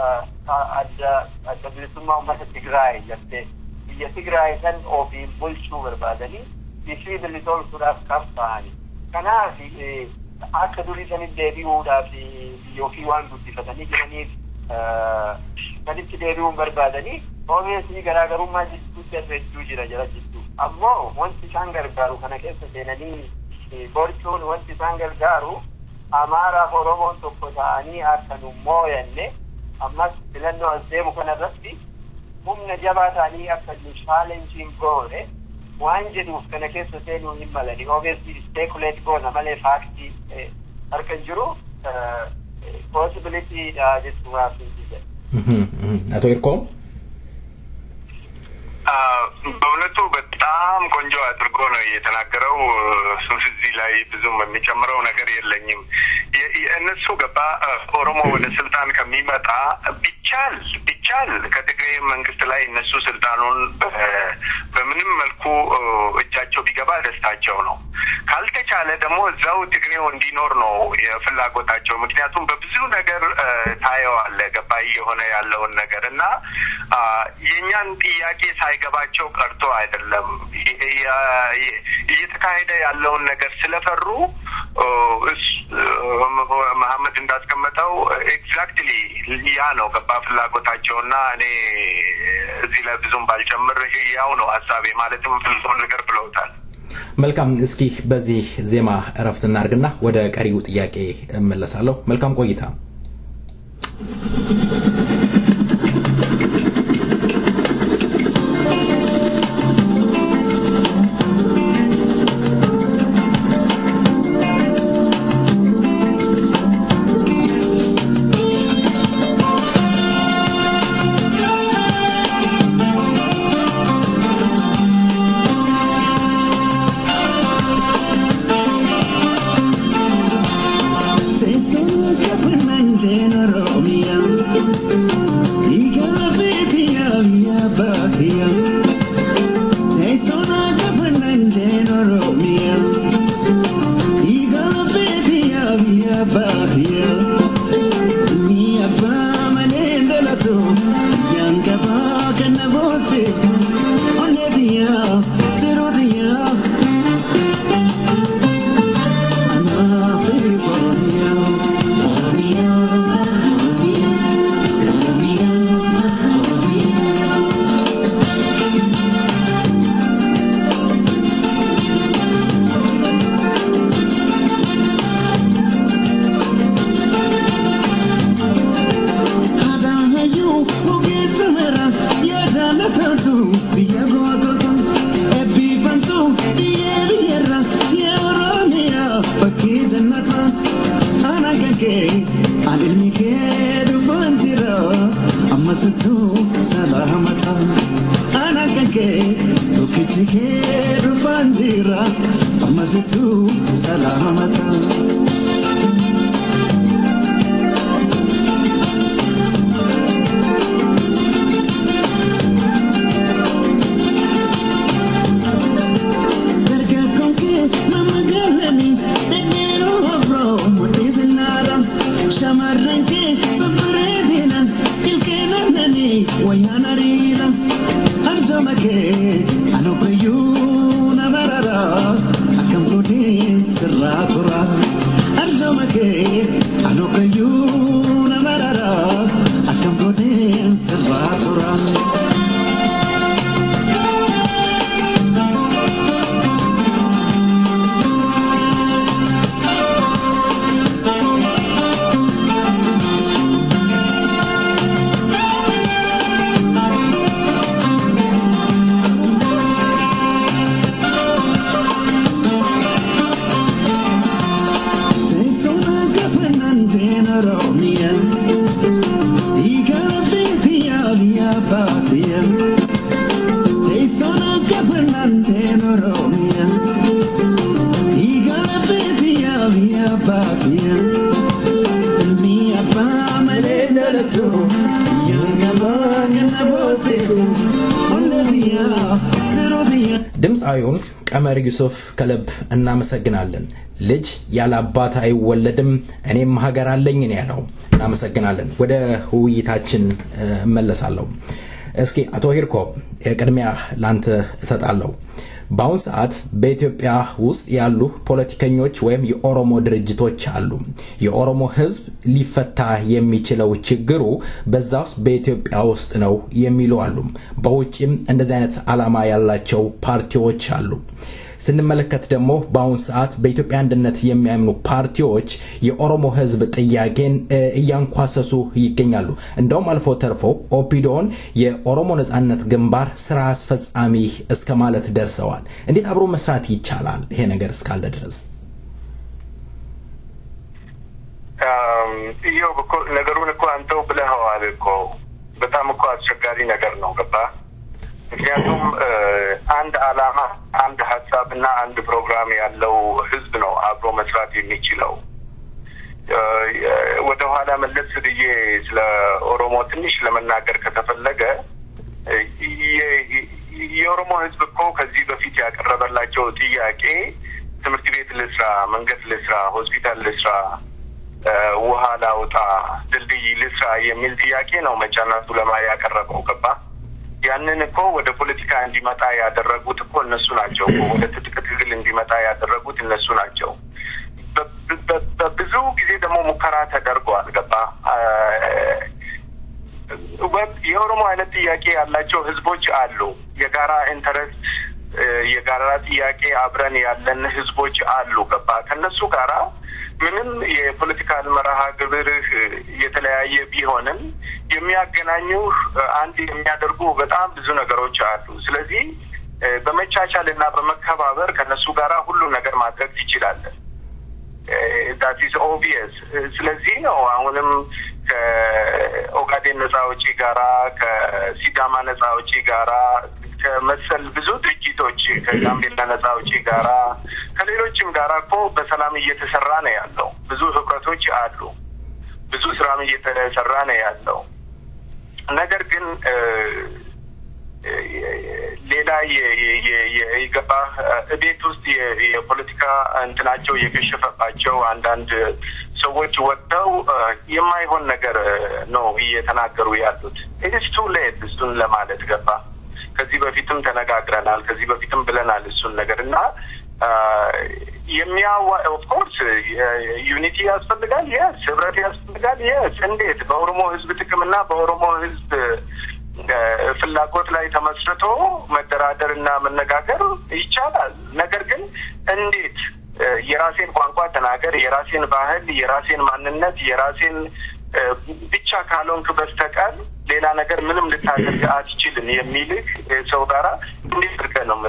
adda bilisummaa uummata Tigraay jettee biyya Tigraay san ofiin bulchuu barbaadanii ishii bilisomsuudhaaf qabsaa'ani. Kanaaf akka durii sanitti deebi'uudhaaf biyya ofii waan guddifatanii jiraniif sanitti deebi'uun barbaadanii obviously garaagarummaa jidduutti hedduu jira jidduu. Ammoo wanti isaan gargaaru kana keessa seenanii borcuun wanti isaan gargaaru Amaaraaf Oromoon tokko ta'anii akka nu mooyanne ammas filannoo as deemu kanarratti humna jabaa ta'anii akka nu chaalenjiin goone waan jedhuuf kana keessa seenuu hin malani. Obviously speculate goona malee faaktii harka jiru possibility jechuudhaaf hin jedhe. Ato Irko? በእውነቱ በጣም ቆንጆ አድርጎ ነው የተናገረው። ሱስ እዚህ ላይ ብዙም የሚጨምረው ነገር የለኝም። የእነሱ ገባ ኦሮሞ ወደ ስልጣን ከሚመጣ ቢቻል ከትግራይ መንግስት ላይ እነሱ ስልጣኑን በምንም መልኩ እጃቸው ቢገባ ደስታቸው ነው። ካልተቻለ ደግሞ እዛው ትግሬው እንዲኖር ነው የፍላጎታቸው። ምክንያቱም በብዙ ነገር ታየዋለ ገባ የሆነ ያለውን ነገርና የኛን ጥያቄ ሳይገባቸው ቀርቶ አይደለም እየተካሄደ ያለውን ነገር ስለፈሩ መሐመድ እንዳስቀመጠው ኤግዛክትሊ ያ ነው ገባ ፍላጎታቸውና እኔ እዚህ ላይ ብዙም ባልጨምር ያው ነው ሐሳቤ ማለትም ፍልስፍና ነገር ብለውታል። መልካም እስኪ በዚህ ዜማ እረፍት እናርግና ወደ ቀሪው ጥያቄ እመለሳለሁ። መልካም ቆይታ። ድምጻዩን ቀመር ዩሱፍ ከልብ እናመሰግናለን። ልጅ ያለ አባት አይወለድም እኔም ሀገር አለኝ ነው ያለው። እናመሰግናለን። ወደ ውይይታችን መለሳለሁ። እስኪ አቶ ሂርኮ ቅድሚያ ላንተ እሰጣለሁ። በአሁን ሰዓት በኢትዮጵያ ውስጥ ያሉ ፖለቲከኞች ወይም የኦሮሞ ድርጅቶች አሉ። የኦሮሞ ህዝብ ሊፈታ የሚችለው ችግሩ በዛው በኢትዮጵያ ውስጥ ነው የሚሉ አሉ። በውጭም እንደዚህ አይነት አላማ ያላቸው ፓርቲዎች አሉ። ስንመለከት ደግሞ በአሁን ሰዓት በኢትዮጵያ አንድነት የሚያምኑ ፓርቲዎች የኦሮሞ ህዝብ ጥያቄን እያንኳሰሱ ይገኛሉ። እንደውም አልፎ ተርፎ ኦፒዶን የኦሮሞ ነጻነት ግንባር ስራ አስፈጻሚ እስከ ማለት ደርሰዋል። እንዴት አብሮ መስራት ይቻላል ይሄ ነገር እስካለ ድረስ? ይሄው ነገሩን እኮ አንተው ብለኸዋል እኮ በጣም እኮ አስቸጋሪ ነገር ነው ገባ። ምክንያቱም አንድ አላማ አንድ ሀሳብና አንድ ፕሮግራም ያለው ህዝብ ነው አብሮ መስራት የሚችለው። ወደ ኋላ መለስ ብዬ ስለ ኦሮሞ ትንሽ ለመናገር ከተፈለገ የኦሮሞ ህዝብ እኮ ከዚህ በፊት ያቀረበላቸው ጥያቄ ትምህርት ቤት ልስራ፣ መንገድ ልስራ፣ ሆስፒታል ልስራ፣ ውሃ ላውጣ፣ ድልድይ ልስራ የሚል ጥያቄ ነው መጫናቱ ለማ ያቀረበው ገባ። ያንን እኮ ወደ ፖለቲካ እንዲመጣ ያደረጉት እኮ እነሱ ናቸው። ወደ ትጥቅ ትግል እንዲመጣ ያደረጉት እነሱ ናቸው። በብዙ ጊዜ ደግሞ ሙከራ ተደርጓል ገባ። የኦሮሞ አይነት ጥያቄ ያላቸው ህዝቦች አሉ። የጋራ ኢንተረስት የጋራ ጥያቄ አብረን ያለን ህዝቦች አሉ ገባ። ከነሱ ጋራ ምንም የፖለቲካል መርሃ ግብር የተለያየ ቢሆንም የሚያገናኙ አንድ የሚያደርጉ በጣም ብዙ ነገሮች አሉ። ስለዚህ በመቻቻልና በመከባበር ከነሱ ጋራ ሁሉ ነገር ማድረግ ትችላለህ። that is obvious። ስለዚህ ነው አሁንም ከኦጋዴን ነፃ አውጪ ጋራ ከሲዳማ ነፃ አውጪ ጋራ ከመሰል ብዙ ድርጅቶች ከጋምቤላ ነፃ አውጪ ጋራ ከሌሎችም ጋራ እኮ በሰላም እየተሰራ ነው ያለው። ብዙ ህብረቶች አሉ። ብዙ ስራም እየተሰራ ነው ያለው። ነገር ግን ሌላ የገባ ቤት ውስጥ የፖለቲካ እንትናቸው የከሸፈባቸው አንዳንድ ሰዎች ወጥተው የማይሆን ነገር ነው እየተናገሩ ያሉት። it's too late እሱን ለማለት ገባ። ከዚህ በፊትም ተነጋግረናል፣ ከዚህ በፊትም ብለናል እሱን ነገርና of course ዩኒቲ ያስፈልጋል። yes ህብረት ያስፈልጋል። yes እንዴት በኦሮሞ ህዝብ ጥቅምና በኦሮሞ ህዝብ ፍላጎት ላይ ተመስርቶ መደራደርና መነጋገር ይቻላል። ነገር ግን እንዴት የራሴን ቋንቋ ተናገር፣ የራሴን ባህል፣ የራሴን ማንነት፣ የራሴን ብቻ ካልሆንክ በስተቀር ሌላ ነገር ምንም ልታደርግ አትችልም የሚልህ ሰው ጋራ እንዴት አድርገህ ነው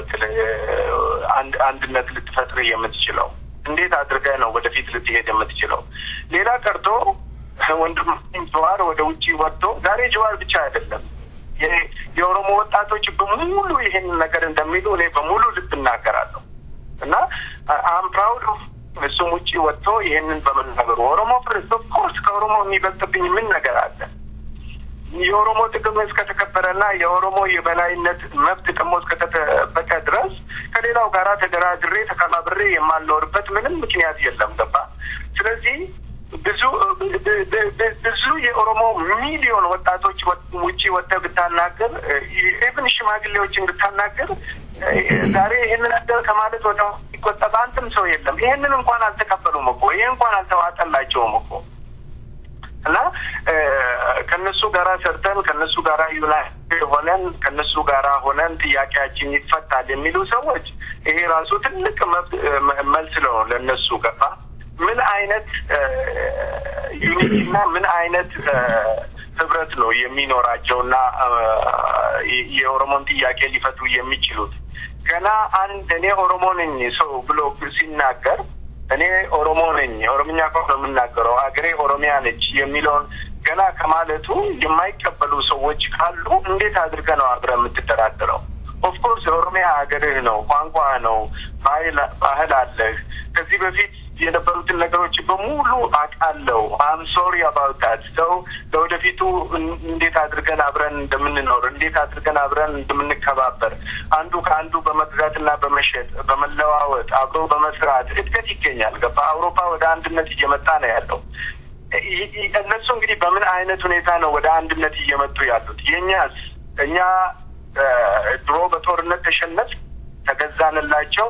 አንድነት ልትፈጥር የምትችለው? እንዴት አድርገህ ነው ወደፊት ልትሄድ የምትችለው? ሌላ ቀርቶ ወንድም ጀዋር ወደ ውጪ ወጥቶ ዛሬ ጀዋር ብቻ አይደለም የኦሮሞ ወጣቶች በሙሉ ይሄን ነገር እንደሚሉ እኔ በሙሉ ልብ እናገራለሁ እና I'm proud of እሱም ውጪ ወጥቶ ይሄንን በመናገሩ ኦሮሞ ፍርስት ኦፍ ኮርስ ከኦሮሞ የሚበልጥብኝ ምን ነገር አለ? የኦሮሞ ጥቅም እስከተከበረና የኦሮሞ የበላይነት መብት ደግሞ እስከተጠበቀ ድረስ ከሌላው ጋራ ተደራድሬ ተከባብሬ የማልኖርበት ምንም ምክንያት የለም ገባ። ስለዚህ ብዙ የኦሮሞ ሚሊዮን ወጣቶች ውጪ ወጥተህ ብታናገር ኢቭን ሽማግሌዎችን ብታናገር ዛሬ ይሄንን ነገር ከማለት ወደ ይቆጠባ አንተም ሰው የለም። ይሄንን እንኳን አልተቀበሉም እኮ ይሄ እንኳን አልተዋጠላቸውም እኮ እና ከነሱ ጋራ ሰርተን ከነሱ ጋራ ዩናይትድ ሆነን ከነሱ ጋራ ሆነን ጥያቄያችን ይፈታል የሚሉ ሰዎች ይሄ ራሱ ትልቅ መልስ ነው ለነሱ ገባ። ምን አይነት ዩኒቲና ምን አይነት ህብረት ነው የሚኖራቸውና የኦሮሞን ጥያቄ ሊፈቱ የሚችሉት? ገና አንድ እኔ ኦሮሞ ነኝ ሰው ብሎ ሲናገር እኔ ኦሮሞ ነኝ ኦሮምኛ ቋንቋ ነው የምናገረው አገሬ ኦሮሚያ ነች የሚለውን ገና ከማለቱ የማይቀበሉ ሰዎች ካሉ እንዴት አድርገህ ነው አብረህ የምትደራደረው? ኦፍ ኮርስ ኦሮሚያ ሀገርህ ነው፣ ቋንቋ ነው፣ ባህል አለህ። ከዚህ በፊት የነበሩትን ነገሮች በሙሉ አቃለው I'm sorry about that። ሰው ለወደፊቱ እንዴት አድርገን አብረን እንደምንኖር እንዴት አድርገን አብረን እንደምንከባበር አንዱ ከአንዱ በመግዛትና በመሸጥ በመለዋወጥ አብሮ በመስራት እድገት ይገኛል ገባ። አውሮፓ ወደ አንድነት እየመጣ ነው ያለው። እነሱ እንግዲህ በምን አይነት ሁኔታ ነው ወደ አንድነት እየመጡ ያሉት? የኛስ እኛ ድሮ በጦርነት ተሸነፍ ተገዛንላቸው።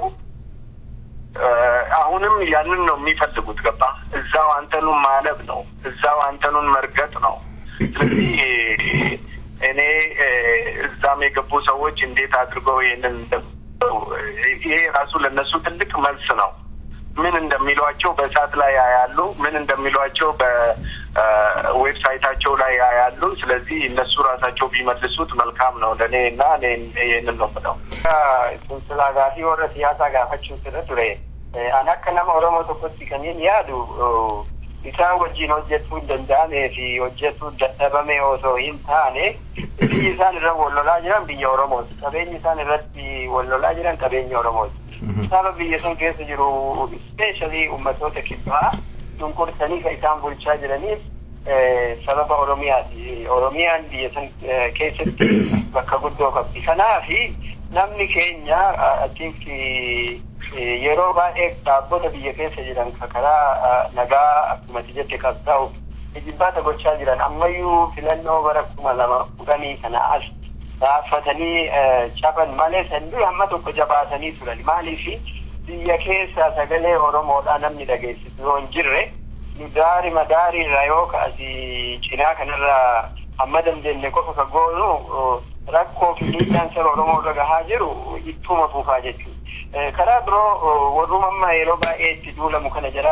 አሁንም ያንን ነው የሚፈልጉት። ገባ? እዛው አንተኑን ማለብ ነው፣ እዛው አንተኑን መርገጥ ነው። ስለዚህ እኔ እዛም የገቡ ሰዎች እንዴት አድርገው ይሄንን ይሄ ራሱ ለነሱ ትልቅ መልስ ነው። ምን እንደሚሏቸው በሳት ላይ ያያሉ፣ ምን እንደሚሏቸው በዌብሳይታቸው ላይ ያያሉ። ስለዚህ እነሱ ራሳቸው ቢመልሱት መልካም ነው ለኔና እኔ ይሄንን ነው ብለው ስላጋፊ ወረ ሲያሳ ጋፋችሁ ስለቱሬ አናከናማ ኦሮሞ ተቆጥ ከኔን ያዱ ኢሳ ወጂኖ ጀቱ ደንዳኔ ፊ ወጀቱ ደተበሜ ኦሶ ኢንታኔ ኢሳን ረወሎላ ጅራን ቢየ ኦሮሞ ተበኝ ኢሳን ረቲ ወሎላ ጅራን ተበኝ ኦሮሞ sabab biyyasan keessa jiru especially ummatoota kibbaa dunkurtanii ka isaan bulchaa jiraniif sababa oromiyaan biyyasan keessatti bakka guddoo qabdi. Kanaafi namni keenya achiinki yeroo baay'ee dhaabbota biyya keessa jiran karaa nagaa akkuma jette qabsaa'uuf ijibbaata gochaa jiran ammayyuu filannoo bara 2010 kana as raafatanii chapan malee sanduu amma tokko jabaatanii turan. Maaliif biyya keessa sagalee Oromoodhaa namni dhageessisu yoo hin jirre nu daari irraa yoo ka'asii cinaa kanarraa amma dandeenye qofa ka goonu rakkoo fi miidhaan saba Oromoo irra gahaa jiru ittuma fufaa jechuudha. Karaa biroo warruma amma yeroo baay'ee itti duulamu kana jira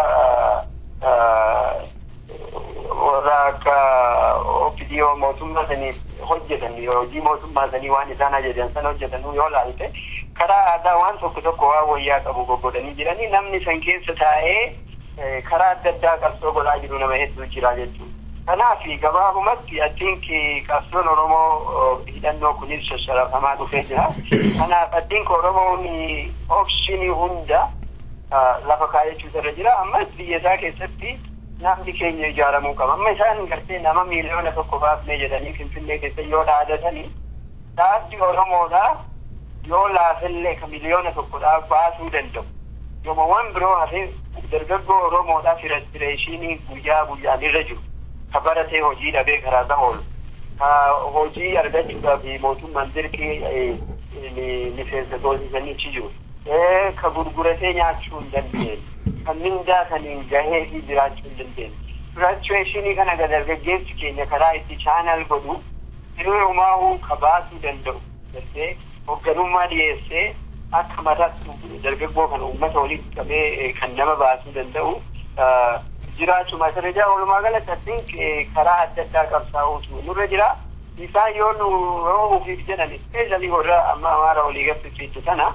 warra akka OPDO mootummaa sanii hojjetan hojii mootummaa sanii waan isaan ajajan sana hojjetan yoo laalte karaa aadaa waan tokko waan wayyaa qabu goggodhanii jiranii namni san keessa taa'ee karaa adda addaa qabsoo godhaa jiru nama hedduu jira jechuudha. Kanaaf gabaabumatti addiinki qabsoon Oromoo hidhannoo kunis shasharafamaa dhufee jira. Kanaaf addiinki Oromoon opshinii hunda lafa kaayachuu irra jira. Ammas biyya isaa keessatti namni keenya ijaaramuu qaba. Amma isaan gartee nama miiliyoona tokko baafnee jedhanii Finfinnee keessa yoo dhaadatanii dhaabbi Oromoodhaa yoo laafellee ka miiliyoona tokkodhaa baasuu danda'u. Yooma waan biroo hafee dargaggoo Oromoodhaa firastireeshinii guyyaan irra jiru. Ka baratee hojii dhabee karaa oolu. Ka hojii argachuudhaaf mootummaan dirqii miseensa toosisanii achi jiru. Ka gurguratee nyaachuu hin dandeenye. Kan mindaa saniin gahee fi jiraachuu hin dandeenye. Firastireeshinii kana dargaggeessi keenya karaa itti chaanal godhu hiriirumaahuu ka baasuu danda'u. Hoogganummaa dhiyeessee akka mataatti dargaggoo kana uummata walitti qabee kan nama baasuu danda'u jiraachuma sarajaa walumaa galatti karaa adda addaa qabsaa'uutu nurra jira. Isaan yoo nu ofiif jedhan ispeeshaalii warra amma amaara olii gabsiisu sana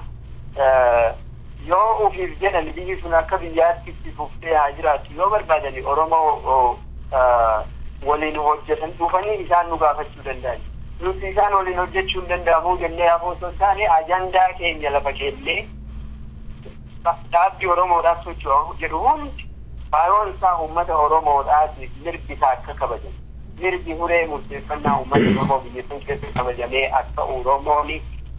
yoo ofiif jedhan biyyi sun akka biyyaatti itti fuftee haa jiraatu yoo barbaadani Oromoo waliin hojjetan dhufanii isaan nu gaafachuu danda'an. Nuti isaan waliin hojjechuu hin danda'amu jennee hafoo osoo taane ajandaa keenya lafa keellee dhaabbi Oromoodhaaf socho'u jedhu hundi baay'oon isaa uummata Oromoodhaatiif mirgi isaa akka kabajan. Mirgi huree murteeffannaa uummata Oromoo biyya sun keessa kabajamee akka Oromoon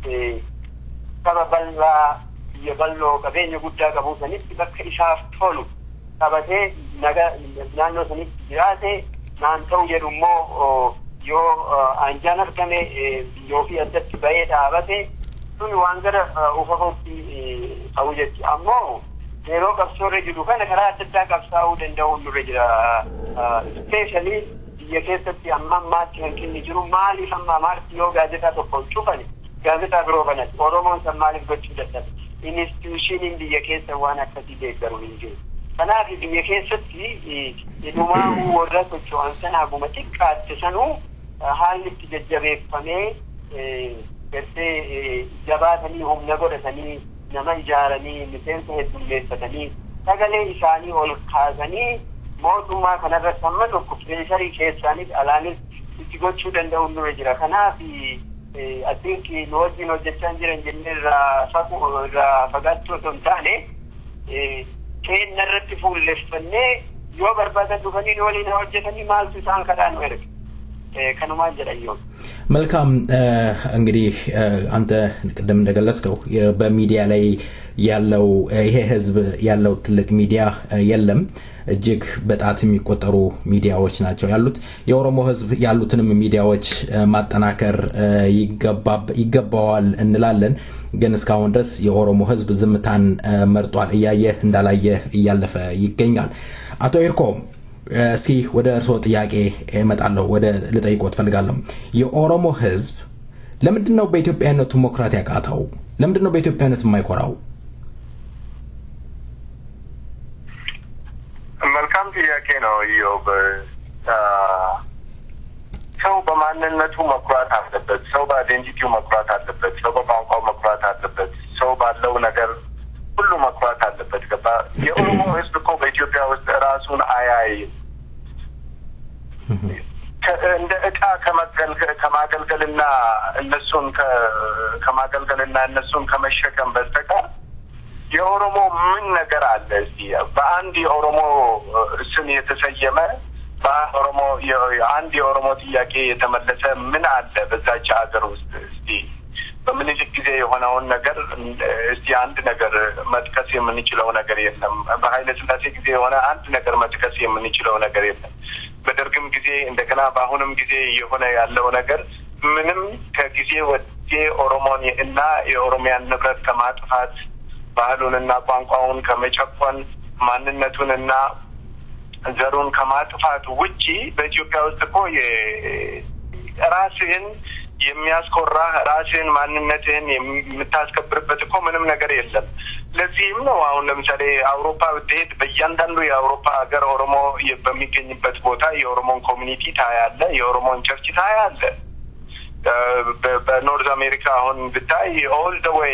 saba bal'aa biyya bal'oo qabeenya guddaa qabu sanitti bakka isaaf tolu qabatee naannoo sanitti jiraate naan ta'u jedhu immoo yoo anjaan argame biyyoo fi addatti ba'ee dhaabate sun waan gara ufafootti ta'uu jechuudha. Ammoo yeroo qabsoorra jiru kana karaa adda addaa qabsaa'uu danda'u nurra jira. Ispeeshaalii biyya keessatti amma ammaatti hanqinni jiru maaliif amma amaarti yoo gaazexaa tokkoon cufani gaazexaa biroo banatti Oromoon san maaliif gochuu dadhabe? Institushiniin biyya keessa waan akkasii deeggaru hin jiru. Kanaaf biyya keessatti dhumaa'uu warra socho'an sana haguma xiqqaatte sanuu haalli itti jajjabeeffamee gartee jabaatanii humna godhatanii nama ijaaranii miseensa heddummeeffatanii sagalee isaanii ol kaasanii mootummaa kanarratti amma tokko pireesharii keessaanis alaanis itti gochuu danda'u nurra jira. Kanaaf addiinki nu wajjin hojjechaa jiran jennee irraa fagaachuu osoo hin taane keenya irratti fuulleffannee yoo barbaadan dhufanii waliin hojjetanii maaltu isaan kadhaa nu erga. Kanumaan jedhan yoo. መልካም እንግዲህ አንተ ቀደም እንደገለጽከው በሚዲያ ላይ ያለው ይሄ ህዝብ ያለው ትልቅ ሚዲያ የለም እጅግ በጣት የሚቆጠሩ ሚዲያዎች ናቸው ያሉት የኦሮሞ ህዝብ ያሉትንም ሚዲያዎች ማጠናከር ይገባዋል እንላለን ግን እስካሁን ድረስ የኦሮሞ ህዝብ ዝምታን መርጧል እያየ እንዳላየ እያለፈ ይገኛል አቶ ኤርኮ እስቲ ወደ እርሶ ጥያቄ እመጣለሁ ወደ ልጠይቆት ፈልጋለሁ የኦሮሞ ህዝብ ለምንድነው በኢትዮጵያነቱ ዲሞክራሲ ያቃተው ለምንድነው በኢትዮጵያነት የማይኮራው መልካም ጥያቄ ነው ኢዮብ ሰው በማንነቱ መኩራት አለበት ሰው በአይዴንቲቲው መኩራት አለበት ሰው በቋንቋው መኩራት አለበት ሰው ባለው ነገር ሁሉ መኩራት አለበት ገባ የኦሮሞ ህዝብ እኮ በኢትዮጵያ ውስጥ ራሱን አያይ እንደ እቃ ከማገልገልና እነሱን ከመሸከም በስተቀር የኦሮሞ ምን ነገር አለ እስቲ በአንድ የኦሮሞ ስም የተሰየመ አንድ የኦሮሞ ጥያቄ የተመለሰ ምን አለ በዛች ሀገር ውስጥ እስቲ በምንልክ ጊዜ የሆነውን ነገር እስቲ አንድ ነገር መጥቀስ የምንችለው ነገር የለም በኃይለ ሥላሴ ጊዜ የሆነ አንድ ነገር መጥቀስ የምንችለው ነገር የለም በደርግም ጊዜ እንደገና በአሁንም ጊዜ የሆነ ያለው ነገር ምንም ከጊዜ ወደ ኦሮሞን እና የኦሮሚያን ንብረት ከማጥፋት ባህሉንና ቋንቋውን ከመጨቆን ማንነቱንና ዘሩን ከማጥፋት ውጪ በኢትዮጵያ ውስጥ እኮ ራስህን የሚያስኮራ ራስህን ማንነትህን የምታስከብርበት እኮ ምንም ነገር የለም ለዚህም ነው አሁን ለምሳሌ አውሮፓ ብትሄድ በእያንዳንዱ የአውሮፓ ሀገር ኦሮሞ በሚገኝበት ቦታ የኦሮሞን ኮሚኒቲ ታያለ የኦሮሞን ቸርች ታያለ በኖርዝ አሜሪካ አሁን ብታይ ኦል ዘ ዌይ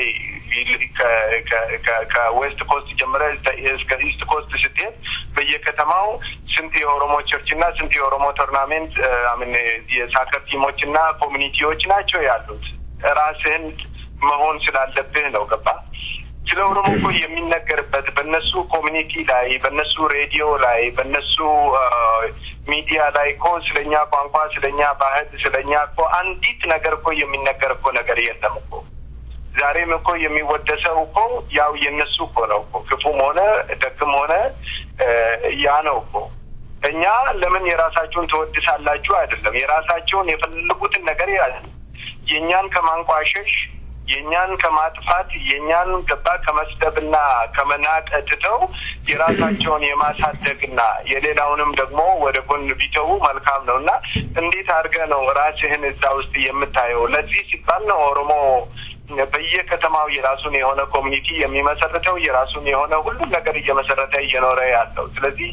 ከዌስት ኮስት ጀምረ እስከ ኢስት ኮስት ስትሄድ በየከተማው ስንት የኦሮሞ ቸርችና ስንት የኦሮሞ ቶርናመንት የሳከር ቲሞችና ኮሚኒቲዎች ናቸው ያሉት ራስህን መሆን ስላለብህ ነው ገባ ስለ ኦሮሞ እኮ የሚነገርበት በእነሱ ኮሚኒቲ ላይ በእነሱ ሬዲዮ ላይ በእነሱ ሚዲያ ላይ እኮ ስለኛ ቋንቋ ስለኛ ባህል ስለኛ እኮ አንዲት ነገር እኮ የሚነገር እኮ ነገር የለም እኮ ዛሬም እኮ የሚወደሰው እኮ ያው የነሱ እኮ ነው እኮ ክፉም ሆነ ደግም ሆነ ያ ነው እኮ እኛ ለምን የራሳችሁን ተወድሳላችሁ አይደለም የራሳችሁን የፈልጉትን ነገር ያለ የኛን ከማንቋሸሽ የኛን ከማጥፋት የኛን ገባ ከመስደብና ከመናቀጥተው የራሳቸውን የማሳደግና የሌላውንም ደግሞ ወደ ጎን ቢተው መልካም ነውና እንዴት አድርገህ ነው ራስህን እዛ ውስጥ የምታየው ለዚህ ሲባል ነው ኦሮሞ በየከተማው የራሱን የሆነ ኮሚኒቲ የሚመሰርተው የራሱን የሆነ ሁሉ ነገር እየመሰረተ እየኖረ ያለው ስለዚህ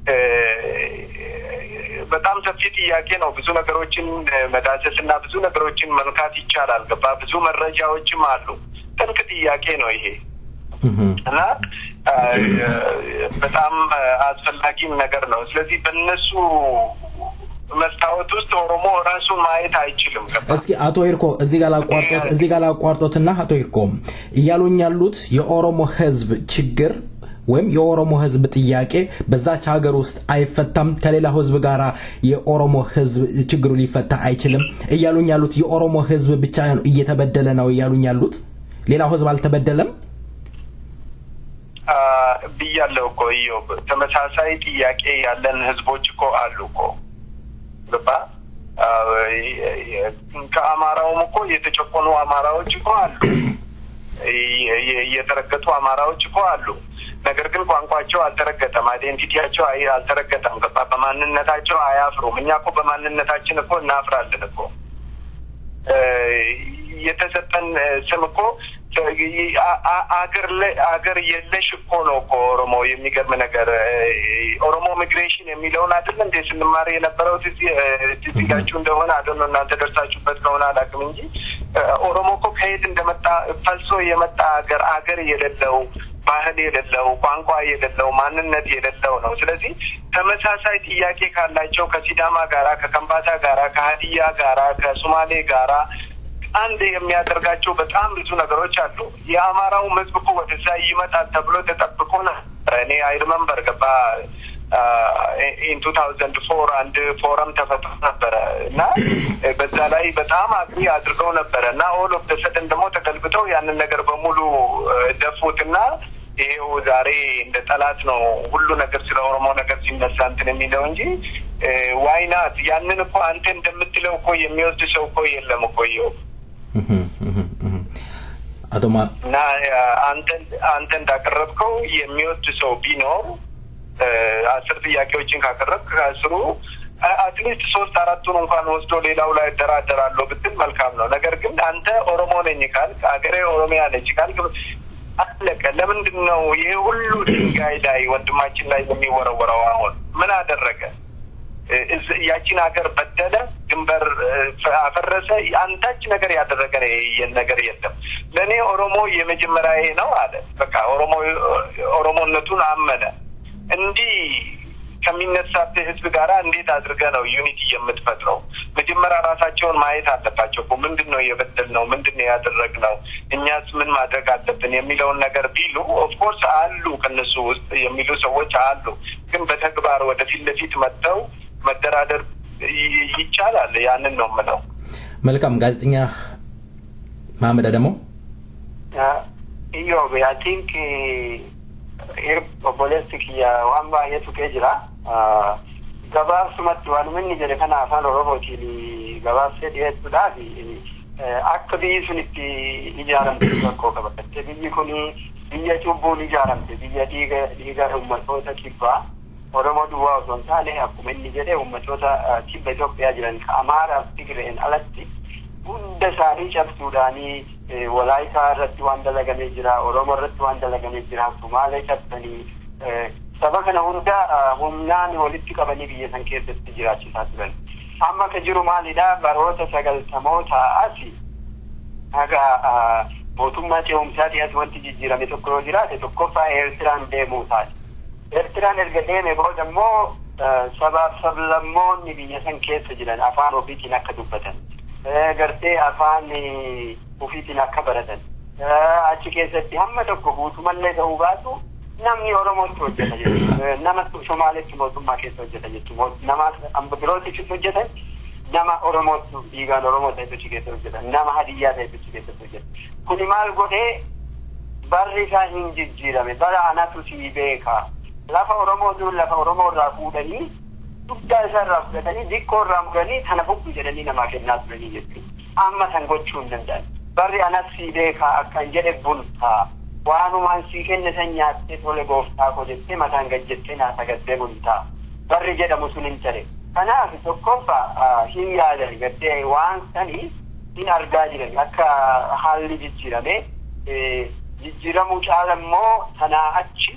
በጣም ሰፊ ጥያቄ ነው ብዙ ነገሮችን መዳሰስና ብዙ ነገሮችን መንካት ይቻላል ገባ ብዙ መረጃዎችም አሉ ጥልቅ ጥያቄ ነው ይሄ እና በጣም አስፈላጊም ነገር ነው ስለዚህ በእነሱ መስታወት ውስጥ ኦሮሞ ራሱን ማየት አይችልም እስኪ አቶ ሂርኮ እዚህ ጋር ላቋርጦትና አቶ ሂርኮ እያሉኝ ያሉት የኦሮሞ ህዝብ ችግር ወይም የኦሮሞ ህዝብ ጥያቄ በዛች ሀገር ውስጥ አይፈታም ከሌላ ህዝብ ጋራ የኦሮሞ ህዝብ ችግሩ ሊፈታ አይችልም እያሉኝ ያሉት የኦሮሞ ህዝብ ብቻ ነው እየተበደለ ነው እያሉኝ ያሉት ሌላው ህዝብ አልተበደለም ቢያለው እኮ ተመሳሳይ ጥያቄ ያለን ህዝቦች እኮ አሉ እኮ ገባ ከአማራውም እኮ የተጨቆኑ አማራዎች እኮ አሉ የተረገጡ አማራዎች እኮ አሉ ነገር ግን ቋንቋቸው አልተረገጠም አይዴንቲቲያቸው አልተረገጠም ገባ በማንነታቸው አያፍሩም እኛ እኮ በማንነታችን እኮ እናፍራለን እኮ የተሰጠን ስም እኮ አገር የለሽ እኮ ነው እኮ ኦሮሞ የሚገርም ነገር ኦሮሞ ሚግሬሽን የሚለውን አይደል እንዴ ስንማር የነበረው ትዝጋችሁ እንደሆነ አደነ እናንተ ደርሳችሁበት ከሆነ አላውቅም እንጂ ኦሮሞ እኮ ከየት እንደመጣ ፈልሶ የመጣ አገር የሌለው ባህል የሌለው ቋንቋ የሌለው ማንነት የሌለው ነው ስለዚህ ተመሳሳይ ጥያቄ ካላቸው ከሲዳማ ጋራ ከከምባታ ጋራ ከሀዲያ ጋራ ከሶማሌ ጋራ አንድ የሚያደርጋቸው በጣም ብዙ ነገሮች አሉ የአማራው ህዝብ እኮ ወደዛ ይመጣል ተብሎ ተጠብቆ ነበር እኔ አይሪመምበር ገባ in 2004 አንድ ፎረም ተፈጥሮ ነበረ እና በዛ ላይ በጣም አግሪ አድርገው ነበረ እና all of the sudden ደግሞ ተገልብጠው ያንን ነገር በሙሉ ደፉትና ይሄው ዛሬ እንደ ጠላት ነው ሁሉ ነገር ስለ ኦሮሞ ነገር ሲነሳ እንትን የሚለው እንጂ why not ያንን እኮ አንተ እንደምትለው እኮ የሚወስድ ሰው እኮ የለም እኮ ይኸው አዶማ እና አንተ እንዳቀረብከው የሚወስድ ሰው ቢኖር 10 ጥያቄዎችን ካቀረብክ ከአስሩ አትሊስት 3-4ቱን እንኳን ወስዶ ሌላው ላይ ደራደራለሁ ብትል መልካም ነው ነገር ግን አንተ ኦሮሞ ነኝ ካልክ አገሬ ኦሮሚያ ነኝ ካልክ አለቀ ለምንድን ነው ይሄ ሁሉ ድንጋይ ላይ ወንድማችን ላይ የሚወረወረው አሁን ምን አደረገ ያቺን ሀገር በደለ ድንበር አፈረሰ አንዳች ነገር ያደረገ ነገር የለም ለኔ ኦሮሞ የመጀመሪያዬ ነው አለ በቃ ኦሮሞነቱን አመነ እንዲ ከሚነሳበት ህዝብ ጋር እንዴት አድርገ ነው ዩኒቲ የምትፈጥረው መጀመሪያ ራሳቸውን ማየት አለባቸው ምንድነው የበደልነው ምንድነው ያደረግነው እኛስ ምን ማድረግ አለብን የሚለውን ነገር ቢሉ ኦፍ ኮርስ አሉ ከነሱ ውስጥ የሚሉ ሰዎች አሉ ግን በተግባር ወደ ፊት ለፊት መጥተው መደራደር ይቻላል ያንን ነው ማለት መልካም ጋዜጠኛ ማመዳ ደግሞ iyo I think ኦቦሌስቲክ ያዋምባ የቱከጅራ gabaasumatti waan minni jedhe kana afaan oromootiin gabaasee dhiyeessuudhaaf akka biyyi sun itti ijaaramte tokko qabatte biyyi kun biyya cubbuun ijaaramte biyya dhiiga ummatoota kibbaa oromoo duwwaa osoo hin taane akkuma inni jedhe ummatoota kibba Itoophiyaa jiran Amaaraa fi Tigreen alatti hunda isaanii cabsuudhaanii walaayitaa irratti waan dalagamee jira oromoo irratti waan dalagamee jira Sumaalee cabsanii saba kana hunda humnaan walitti qabanii biyya san keessatti jiraachisaa turan amma ka jiru maalidha baroota 90moota asi haga mootummaa ce'umsaati as wanti jijjiirame tokko yoo jiraate tokkoffaa Eertiraan deemuu taati Eertiraan erga deeme booda immoo sabaaf sablammoonni biyya san keessa jiran afaan ofiitiin akka dubbatan gartee afaan ofiitiin akka baratan achi keessatti hamma tokko guutumallee ta'uu baatu namni oromootti hojjeta jechuudha nama somaaleetti mootummaa keessa hojjeta jechuudha nama ambirootti hojjeta nama oromootti dhiigaan oromoo ta'etti keessa hojjeta nama hadiyyaa ta'etti keessa hojjeta kuni maal godhee barri isaa hin jijjiirame bara anatu sii beeka lafa oromoo irraa fuudhanii dugdaa isaa irraa fudhatanii dikkoo irraa muranii kana fudhu jedhanii namaa kennaa turanii jechuudha amma san gochuu hin danda'an barri anatu sii beeka akkan jedhe bultaa waanumaan sii kenne san nyaattee tole gooftaa koo jettee mataan gajjettee naasa gaddee bultaa barri jedhamu sun hin tare kanaaf tokkoffaa hin yaadan gaddee waan sanii hin argaa jiran akka haalli jijjiirame jijjiiramuu caala immoo sanaa achi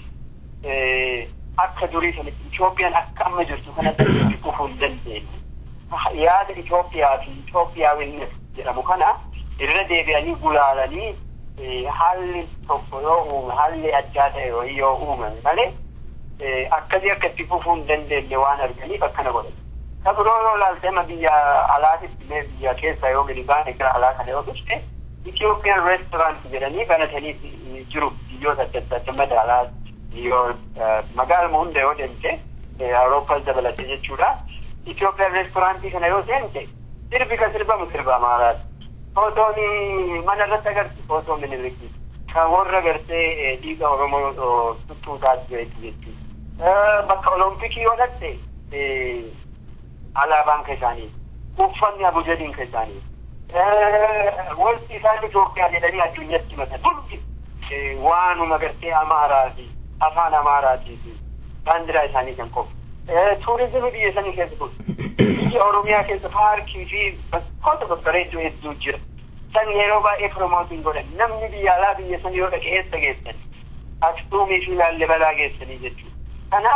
akka durii sanitti Itoophiyaan akka amma jirtu kanatti kufuu hin dandeenye yaada Itoophiyaa fi Itoophiyaawinnet jedhamu kana irra deebi'anii gulaalanii haalli tokko yoo uume haalli addaa ta'e yoo uuman malee akkasii akka itti fufuu hin dandeenye waan arganiif akkana godhan. Ka biroo yoo ilaaltee biyya alaatitti biyya keessaa yoo gadi baane gara alaa kana yoo dhufte Ethiopian restaurant jedhanii banatanii jiru biyyoota adda addaa madaalaa yoo magaaluma hunda yoo deemte Awuroopaas dabalatee jechuudha. Ethiopian restaurant kana yoo seente sirbi ka sirbamu sirba Amaaraati. Fotooni mana irratti agarti fotoo minirriki kan warra gartee dhiiga oromoo tuttuutaa jireetti jechuudha bakka olompikii yoo dhatte alaabaan ka isaanii uffanni abujadiin ka isaanii wanti isaan Itoophiyaa jedhanii addunyatti matan hundi waanuma gartee Amaaraa fi afaan Amaaraatii fi baandiraa isaanii kan qofa tuurizimii biyya sanii keessa kun biyya Oromiyaa keessa paarkii fi bakkoota babbareedduu hedduu jira san yeroo baay'ee promootiin godhan namni biyya alaa biyya sanii yoo dhaqe eessa geessan Aksuumii fi Laallibalaa geessanii jechuudha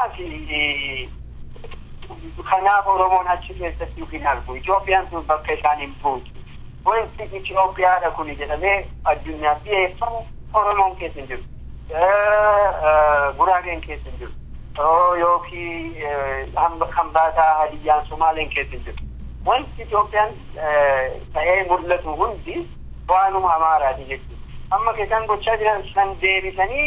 kanaaf Oromoon achi keessatti yookiin argu Itoophiyaan sun bakka isaan hin buutu wanti Itoophiyaadha kun jedhamee addunyaaf dhiyeeffamu Oromoon keessa hin jiru Guraageen keessa hin jiru yookiin Hambaataa Hadiyyaan Somaaleen keessa hin jiru wanti Itoophiyaan ta'ee mul'atu hundi waanuma Amaaraati jechuudha amma keessan gochaa jiran san deebisanii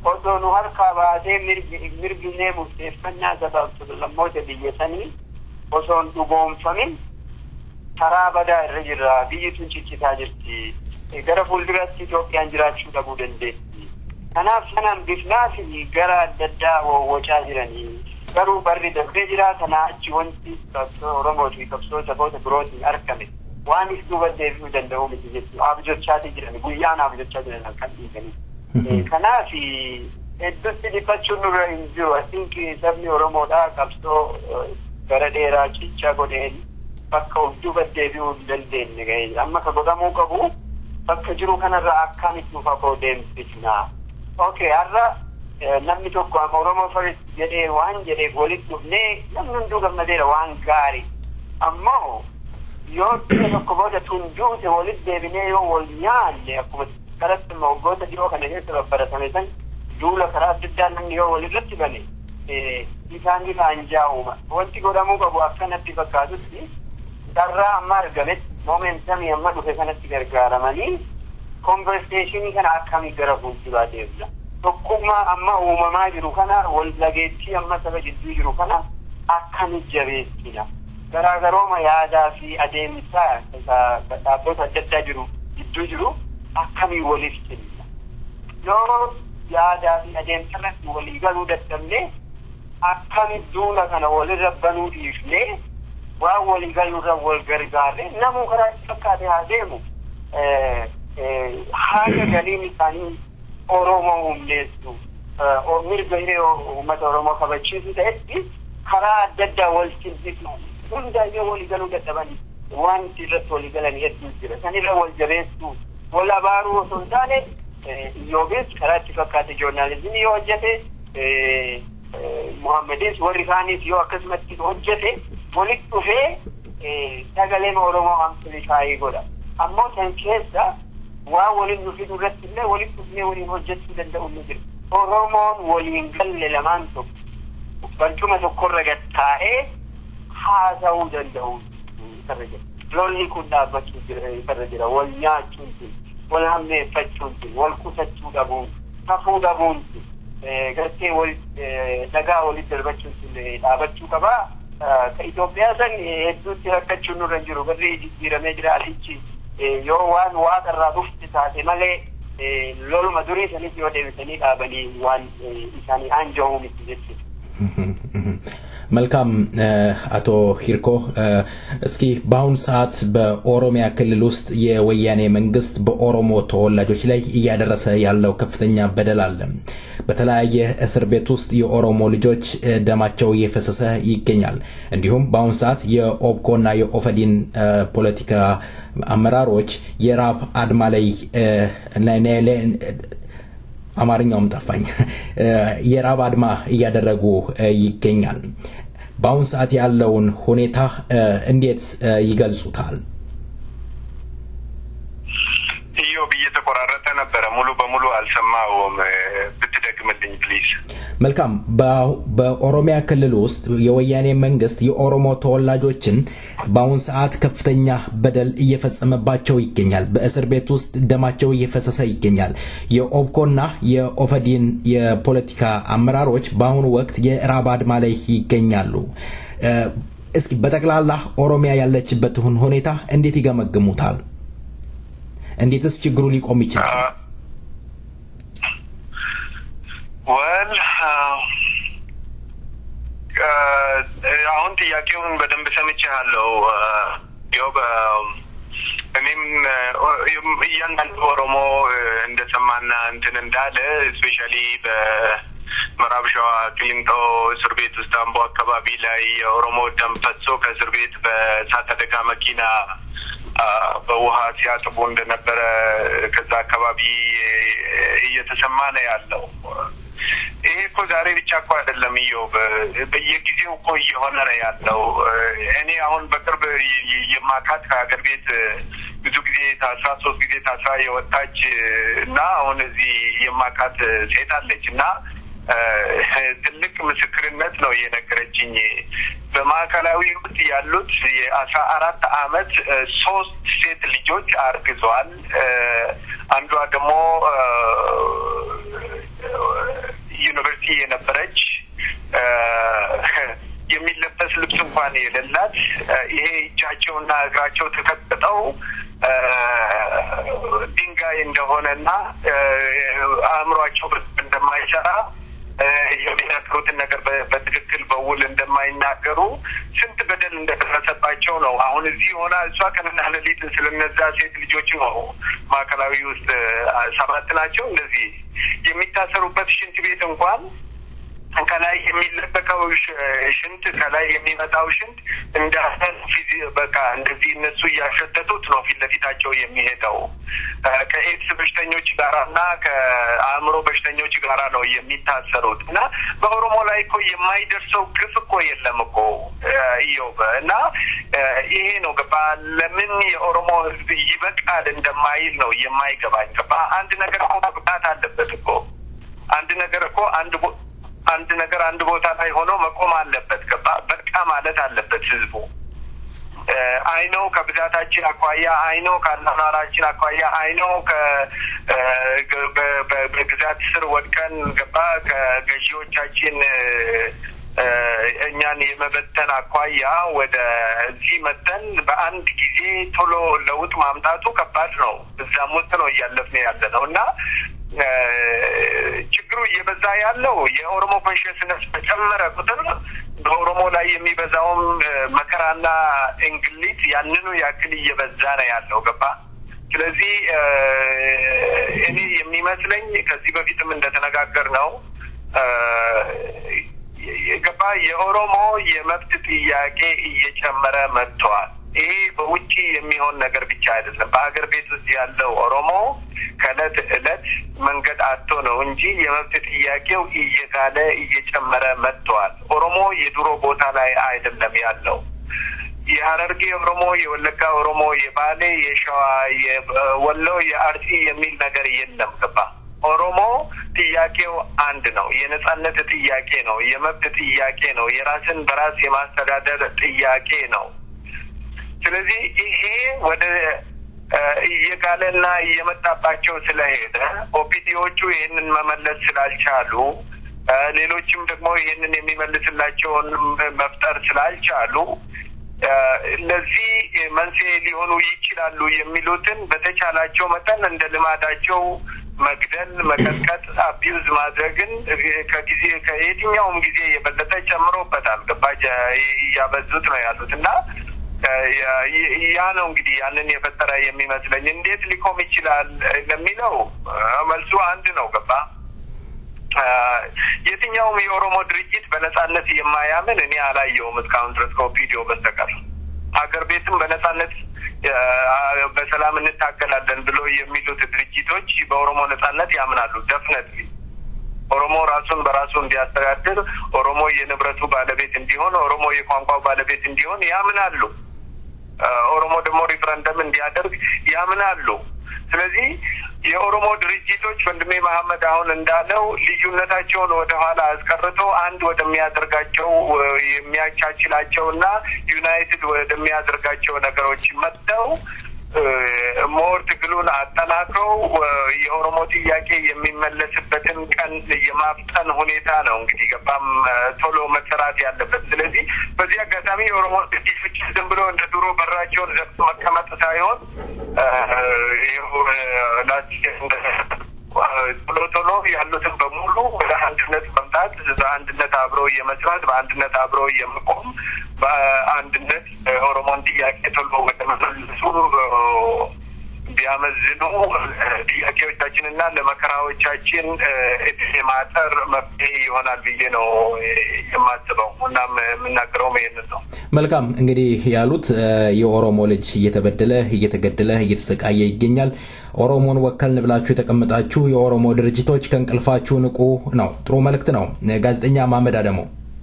odonu harka baatee mirginee murteeffannaa gabaabtu lammoota biyyatanii osoon dhugoomfamin karaa badaa irra jirra biyyi tun ciccitaa jirti gara fuulduratti Itoophiyaan jiraachuu dhabuu dandeetti kanaaf sanaan bifnaa fi gara adda addaa wocaa jiranii garuu barri darbee jira kana achi wanti Oromoo fi qabsoo saboota birootiin argame waan isduuba deebi'uu danda'u miti jechuudha abjoochaati jiran guyyaan abjochaa jiran kan dhiiganii kanaaf hedduutti dhiphachuun nurra hin jiru I think sabni Oromoodhaa qabsoo gara dheeraa cichaa godheen bakka duuba deebi'uu hin dandeenye ga'ee amma ka godhamuu qabu bakka jiru kanarraa akkamitti nuuf afoo deemsifnaa okay har'a namni tokko amma Oromoo First jedhee waan jedhee walitti dhufnee namni hunduu gammadeera waan gaarii ammoo yoo tokko booda tunjuute walitti deebinee yoo wal nyaanne akkuma karatti waggoota dhiyoo kana keessa babbaratame san duula karaa adda addaa namni yoo walirratti bane isaan anjaa uuma wanti godhamuu qabu akkanatti fakkaatutti carraa amma argametti momentamii amma dhufe kanatti gargaaramanii konverseeshinii kana akkamii gara fuulduraa deemna tokkummaa amma uumamaa jiru kana wal dhageettii amma saba jidduu jiru kana akkamitti jabeessina garaagarummaa yaadaa fi adeemsaa dhaabbata adda addaa jiru jidduu jiru akkamii waliif kenna yoo yaadaa fi adeemsarratti walii galuu dadhabne akkamitti duula kana walirra banuu dhiifne waan walii galuurra wal gargaarre namuu karaa fakkaate haa deemu haala galiin isaanii Oromoo humneessu mirga hiree uummata Oromoo kabachiisu ta'etti karaa adda addaa wal simsisu hundaayyuu walii galuu dadhabanii wanti irratti walii galanii hedduu jira sanirra wal jabeessu wal abaaruu osoo hin taane yoobis karaa itti fakkaate joornaalizimii yoo hojjete Muhammadis warri kaanis yoo akkasumatti hojjete walitti dhufee sagaleen Oromoo amplifaayii godha ammoo san keessa waan waliin nufi irratti illee walitti dhufnee waliin hojjechuu danda'u ni jira Oromoon waliin galle lamaan tokko barcuma tokkorra gattaa'ee haasa'uu danda'u irra jira lolli kun dhaabbachuu irra jira wal nyaachuun wal hammeeffachuun wal qusachuu dhabuun hafuu dhabuun gartee wal dhagaa walitti darbachuun dhaabachuu qabaa ka Itoophiyaa san hedduutti rakkachuun nurra jiru garri jijjiiramee jira alichi yoo waan waaqarraa dhufti taate malee loluma durii sanitti yoo deebisanii dhaabanii waan isaanii anja'uu miti jechuudha. መልካም አቶ ሂርኮ እስኪ በአሁን ሰዓት በኦሮሚያ ክልል ውስጥ የወያኔ መንግስት በኦሮሞ ተወላጆች ላይ እያደረሰ ያለው ከፍተኛ በደል አለ በተለያየ እስር ቤት ውስጥ የኦሮሞ ልጆች ደማቸው እየፈሰሰ ይገኛል እንዲሁም በአሁን ሰዓት የኦብኮና የኦፈዲን ፖለቲካ አመራሮች የራብ አድማ ላይ አማርኛውም ጠፋኝ የራብ አድማ እያደረጉ ይገኛል በአሁን ሰዓት ያለውን ሁኔታ እንዴት ይገልጹታል ኢዮብ እየተቆራረጠ ነበር ሙሉ በሙሉ አልሰማውም ብትደግምልኝ ፕሊዝ መልካም በኦሮሚያ ክልል ውስጥ የወያኔ መንግስት የኦሮሞ ተወላጆችን በአሁን ሰዓት ከፍተኛ በደል እየፈጸመባቸው ይገኛል በእስር ቤት ውስጥ ደማቸው እየፈሰሰ ይገኛል የኦብኮና የኦፈዲን የፖለቲካ አመራሮች በአሁኑ ወቅት የራብ አድማ ላይ ይገኛሉ እስኪ በጠቅላላ ኦሮሚያ ያለችበት ሁኔታ እንዴት ይገመግሙታል እንዴትስ ችግሩ ሊቆም ይችላል well አሁን ጥያቄውን በደንብ ሰምቻለሁ ዮብ እኔም እያንዳንዱ ኦሮሞ እንደሰማና እንትን እንዳለ ስፔሻሊ በምዕራብ ሸዋ ቂሊንጦ እስር ቤት ውስጥ አምቦ አካባቢ ላይ የኦሮሞ ደም ፈሶ ከእስር ቤት በእሳት አደጋ መኪና በውሃ ሲያጥቡ እንደነበረ ከዛ አካባቢ እየተሰማ ነው ያለው ይሄ እኮ ዛሬ ብቻ እኮ አይደለም ኢዮብ በየጊዜው እኮ እየሆነ ነው ያለው እኔ አሁን በቅርብ የማካት ከሀገር ቤት ብዙ ጊዜ ታስራ 3 ጊዜ ታስራ የወጣች እና አሁን እዚህ የማካት ሴት አለችና ትልቅ ምስክርነት ነው የነገረችኝ በማዕከላዊ ውስጥ ያሉት የ14 አመት 3 ሴት ልጆች አርግዘዋል አንዷ ደግሞ ዩኒቨርሲቲ የነበረች የሚለበስ ልብስ እንኳን የሌላት ይሄ እጃቸውና እግራቸው ተቀጥቅጠው ድንጋይ እንደሆነና አእምሯቸው እንደማይሰራ የሚናገሩትን ነገር በትክክል በውል እንደማይናገሩ ስንት በደል እንደደረሰባቸው ነው። አሁን እዚህ ሆና እሷ ቀንና ሌሊት ስለነዛ ሴት ልጆች ነው ማዕከላዊ ውስጥ 7 ናቸው እንደዚህ የሚታሰሩበት ሽንት ቤት እንኳን ከላይ የሚለበቀው ሽንት ከላይ የሚመጣው ሽንት እንዳፈን በቃ እንደዚህ እነሱ ያሸተቱት ነው ፊት ለፊታቸው የሚሄደው ከኤድስ በሽተኞች ጋራና ከአእምሮ በሽተኞች ጋራ ነው የሚታሰሩት እና በኦሮሞ ላይ እኮ የማይደርሰው ግፍ እኮ የለም እኮ ኢዮብ እና ይሄ ነው ገባ ለምን የኦሮሞ ህዝብ ይበቃል እንደማይል ነው የማይገባኝ ገባ አንድ ነገር እኮ መብቃት አለበት እኮ አንድ ነገር አንድ ቦታ ላይ ሆኖ መቆም አለበት ገባ በቃ ማለት አለበት ህዝቡ አይኖ ከብዛታችን አቋያ አይኖ ካናራችን አቋያ አይኖ በግዛት ስር ወድቀን ገባ ከገዢዎቻችን እኛን የመበተን አቋያ ወደ እዚህ መተን በአንድ ጊዜ ቶሎ ለውጥ ማምጣቱ ከባድ ነው እዛም ውስጥ ነው እያለፍን ያለነውና ችግሩ እየበዛ ያለው የኦሮሞ ኮንሽንስነስ በጨመረ ቁጥር በኦሮሞ ላይ የሚበዛውም መከራና እንግሊት ያንኑ ያክል እየበዛ ነው ያለው ገባ ስለዚህ እኔ የሚመስለኝ ከዚህ በፊትም እንደተነጋገር ነው ገባ የኦሮሞ የመብት ጥያቄ እየጨመረ መጥቷል ይሄ በውጪ የሚሆን ነገር ብቻ አይደለም በአገር ቤት ውስጥ ያለው ኦሮሞ ከለት እለት መንገድ አጥቶ ነው እንጂ የመብት ጥያቄው እየጋለ እየጨመረ መጥቷል ኦሮሞ የድሮ ቦታ ላይ አይደለም ያለው የሐረርጌ ኦሮሞ የወለጋ ኦሮሞ የባሌ የሸዋ የወሎ የአርሲ የሚል ነገር የለም ገባ ኦሮሞ ጥያቄው አንድ ነው የነጻነት ጥያቄ ነው የመብት ጥያቄ ነው የራስን በራስ የማስተዳደር ጥያቄ ነው ስለዚህ ይሄ ወደ እየጋለና እየመጣባቸው ስለሄደ ኦፒዲዎቹ ይሄንን መመለስ ስላልቻሉ ሌሎችም ደግሞ ይሄንን የሚመልስላቸውን መፍጠር ስላልቻሉ ለዚህ መንስኤ ሊሆኑ ይችላሉ የሚሉትን በተቻላቸው መጠን እንደ ልማዳቸው መግደል መቀጥቀጥ አቢዩዝ ማድረግን ከየትኛውም ጊዜ የበለጠ ጨምሮበታል ገባጅ ያበዙት ነው ያሉትና ያ ነው እንግዲህ ያንን የፈጠረ የሚመስለኝ እንዴት ሊቆም ይችላል ለሚለው መልሱ አንድ ነው ገባ የትኛውም የኦሮሞ ድርጅት በነጻነት የማያምን እኔ አላየውም እስካሁን ድረስ ከኦፒዲዮ በስተቀር ሀገር ቤትም በነጻነት በሰላም እንታገላለን ብሎ የሚሉት ድርጅቶች በኦሮሞ ነጻነት ያምናሉ ደፍነትሊ ኦሮሞ ራሱን በራሱ እንዲያስተዳድር ኦሮሞ የንብረቱ ባለቤት እንዲሆን ኦሮሞ የቋንቋው ባለቤት እንዲሆን ያምናሉ ኦሮሞ ደግሞ ሪፈረንደም እንዲያደርግ ያምናሉ ስለዚህ የኦሮሞ ድርጅቶች ወንድሜ መሐመድ አሁን እንዳለው ልዩነታቸውን ወደ ኋላ አስቀርቶ አንድ ወደሚያደርጋቸው የሚያቻችላቸውና ዩናይትድ ወደሚያደርጋቸው ነገሮች መጥተው ሞር ትግሉን አጠናክረው የኦሮሞ ጥያቄ የሚመለስበትን ቀን የማፍጠን ሁኔታ ነው እንግዲህ ገባም ቶሎ መሰራት ያለበት ስለዚህ በዚህ አጋጣሚ የኦሮሞ ድርጅቶች ዝም ብሎ እንደ ድሮ በራቸውን ዘግቶ መቀመጥ ሳይሆን ቶሎ ያሉትን በሙሉ ወደ አንድነት መምጣት በአንድነት አብሮ የመስራት በአንድነት አብሮ የመቆም በአንድነት ኦሮሞን ጥያቄ ቶሎ ወደ መመለሱ ቢያመዝኑ ጥያቄዎቻችንና ለመከራዎቻችን ማጠር መፍትሄ ይሆናል ብዬ ነው የማስበው እና የምናገረውም ይሄንን ነው መልካም እንግዲህ ያሉት የኦሮሞ ልጅ እየተበደለ እየተገደለ እየተሰቃየ ይገኛል ኦሮሞን ወከልን ብላችሁ የተቀመጣችሁ የኦሮሞ ድርጅቶች ከንቅልፋችሁ ንቁ ነው ጥሩ መልእክት ነው ጋዜጠኛ ማመድ አደሞ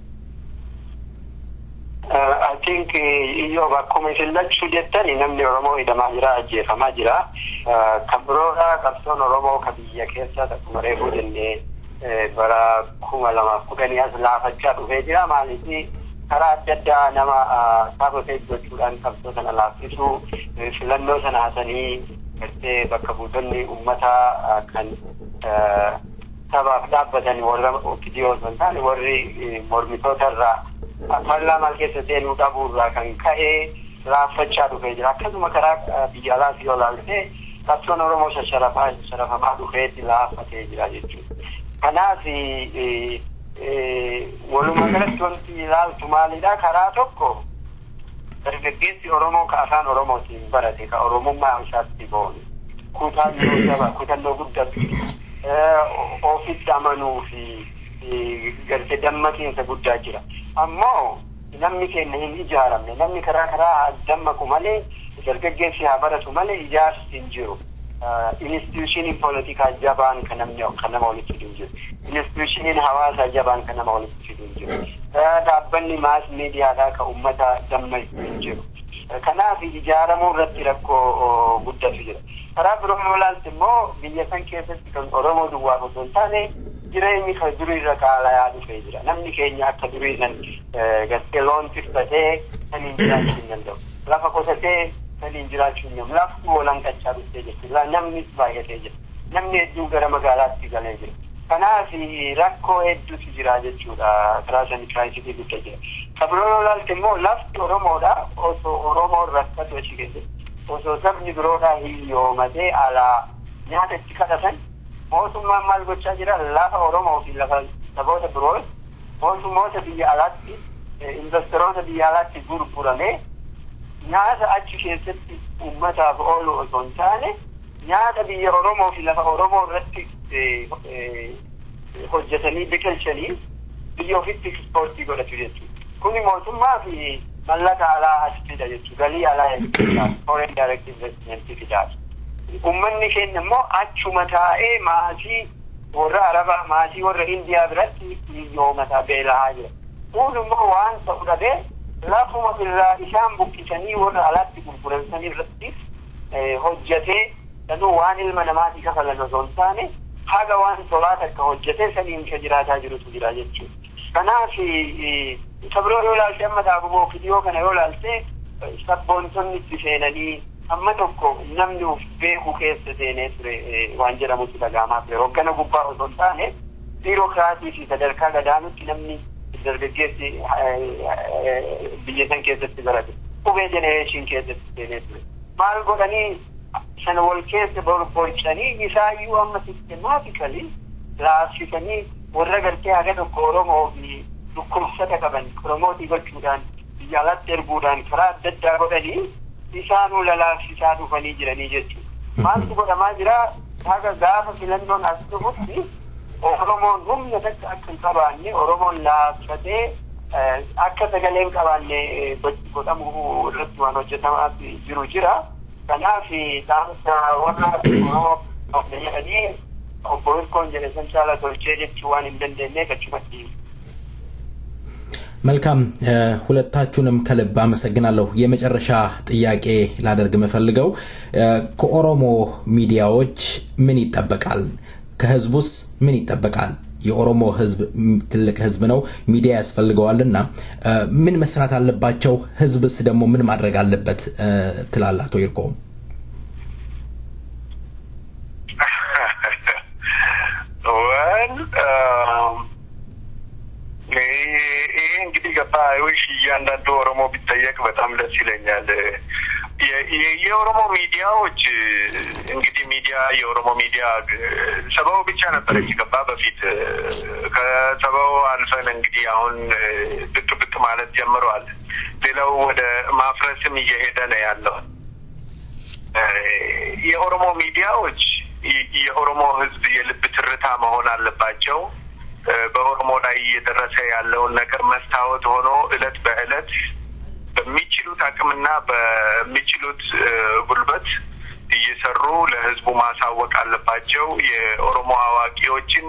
I think io come se la sujettani namni oromo idama jira ajefama jira kabroda kapson oromo kabiya kessa ta kumare budenne bara kuma lama kudani asla facha dhufe jira maliti kara adda nama sabote gochuudhaan kapso sana laafisu filannoo sana hasanii bakka buutonni ummata kan sabab dabbatan warra OPDO santaan warri mormitoota Parliament keessatti nu dhabuurraa kan ka'ee raafachaa dhufee jira. Akkasuma karaa biyya alaatti yoo ilaalte qabsoon Oromoo sharafamaa dhufeetti laafatee jira jechuudha. Kanaaf walumaa galatti wanti ilaaltu maalidha? Karaa tokko dargaggeessi Oromoo ka afaan Oromootiin barate ka Oromummaa isaatti boone kutannoo guddatu ofitti amanuu fi gartee dammaqiinsa guddaa jira. Ammoo namni keenya hin ijaaramne namni karaa dammaku malee dargaggeessi haa baratu malee ijaarsi hin jiru. Institushiniin poolitikaa jabaan kan nama walitti fidu hin jiru. Institushiniin hawaasaa jabaan kan nama walitti fidu hin jiru. Dhaabbanni maas miidiyaadhaa kan uummata dammaqsu hin jiru. Kanaaf ijaaramuu irratti rakkoo guddatu jira. Karaa biroo yoo ilaalte immoo biyya san keessatti kan Oromoo duwwaa osoo hin taane jireenyi kan durii irra qaala'aa dhufee jira. Namni keenya akka durii san gartee loon tiffatee kan hin jiraachuu hin danda'u. Lafa qotatee kan hin jiraachuu hin danda'u. Lafti oolan qachaa dhuftee jechuudha. Namnis baay'atee jira. Namni hedduun gara magaalaatti galee jira. Kanaaf rakkoo hedduutu jira jechuudha. Karaa sanii kiraayisitii guddaa jira. Kabiroo yoo ilaalte immoo lafti Oromoodha osoo Oromoon rakkatu achi keessatti. Osoo sabni biroodhaa hiyyoomatee alaa nyaata itti kadhatan mootummaan maal gochaa jira? Lafa Oromoo fi lafa saboota biroo mootummoota biyya alaatti investoroota biyya alaatti gurguramee nyaata achi keessatti uummataaf oolu osoo hin taane nyaata biyya Oromoo fi lafa Oromoo irratti hojjetanii biqilchanii biyya ofitti ekspoortii godhatu jechuudha. Kuni mootummaa fi mallaqa alaa asitidha jechuudha. Galii alaa jechuudha. Foreign direct investment fidaadha. Uummanni keenya immoo achuma taa'ee maatii warra Arabaa maatii warra Indiyaa biratti hiyyoomataa beela'aa jira. Kun immoo waan ta'u dhabee lafuma irraa isaan buqqisanii warra alaatti gurguran irratti hojjetee sanuu waan ilma namaatii kafalan osoo hin taane haga waan tolaa takka hojjetee saniin ka jiraataa jirutu jira jechuudha. Kanaaf kabiroo yoo ilaalte amma dhaabuboo fidiyoo kana yoo ilaalte sabboontonni itti seenanii amma tokko namni of beeku keessa seenee ture waan jedhamutti dhaga'amaa ture. Hoggana gubbaa osoo hin taane biirokraatii fi sadarkaa gadaanutti namni dargaggeessi biyya san keessatti barate qubee jenereeshin keessatti seenee ture. Maal godhanii sana wal keessa borcanii isaayyuu amma sistemaatikali laafisanii warra gartee haga tokko Oromoo fi dhukkubsata qaban promootii gochuudhaan biyya alatti erguudhaan karaa adda addaa godhanii isaanuu lalaafsisaa dhufanii jiranii jechuudha. Maaltu godhamaa jira? Haga gaafa filannoon as dhufutti Oromoon humna takka akka hin qabaanne Oromoon laaffatee akka sagalee hin qabaanne godhamuu irratti waan hojjetamaa jiru jira. Kanaaf dhaamsa warra Oromoo jedhanii obbo Hirkoon jedhe san caala tolchee jechuu waan hin dandeenyeef achumatti መልካም ሁለታችሁንም ከልብ አመሰግናለሁ። የመጨረሻ ጥያቄ ላደርግ መፈልገው ከኦሮሞ ሚዲያዎች ምን ይጠበቃል? ከህዝቡስ ምን ይጠበቃል? የኦሮሞ ህዝብ ትልቅ ህዝብ ነው፣ ሚዲያ ያስፈልገዋልና ምን መስራት አለባቸው? ህዝብስ ደግሞ ምን ማድረግ አለበት ትላላችሁ ይርቆ? እንግዲህ ገባዮሽ እያንዳንዱ ኦሮሞ ቢጠየቅ በጣም ደስ ይለኛል። የኦሮሞ ሚዲያዎች እንግዲህ ሚዲያ የኦሮሞ ሚዲያ ሰበው ብቻ ነበር ሲገባ በፊት ከሰበው አልፈን እንግዲህ አሁን ብቅ ማለት ጀምሯል። ሌላው ወደ ማፍረስም እየሄደ ነው ያለው። የኦሮሞ ሚዲያዎች የኦሮሞ ህዝብ የልብ ትርታ መሆን አለባቸው። በኦሮሞ ላይ እየደረሰ ያለውን ነገር መስታወት ሆኖ እለት በእለት በሚችሉት አቅምና በሚችሉት ጉልበት እየሰሩ ለህዝቡ ማሳወቅ አለባቸው። የኦሮሞ አዋቂዎችን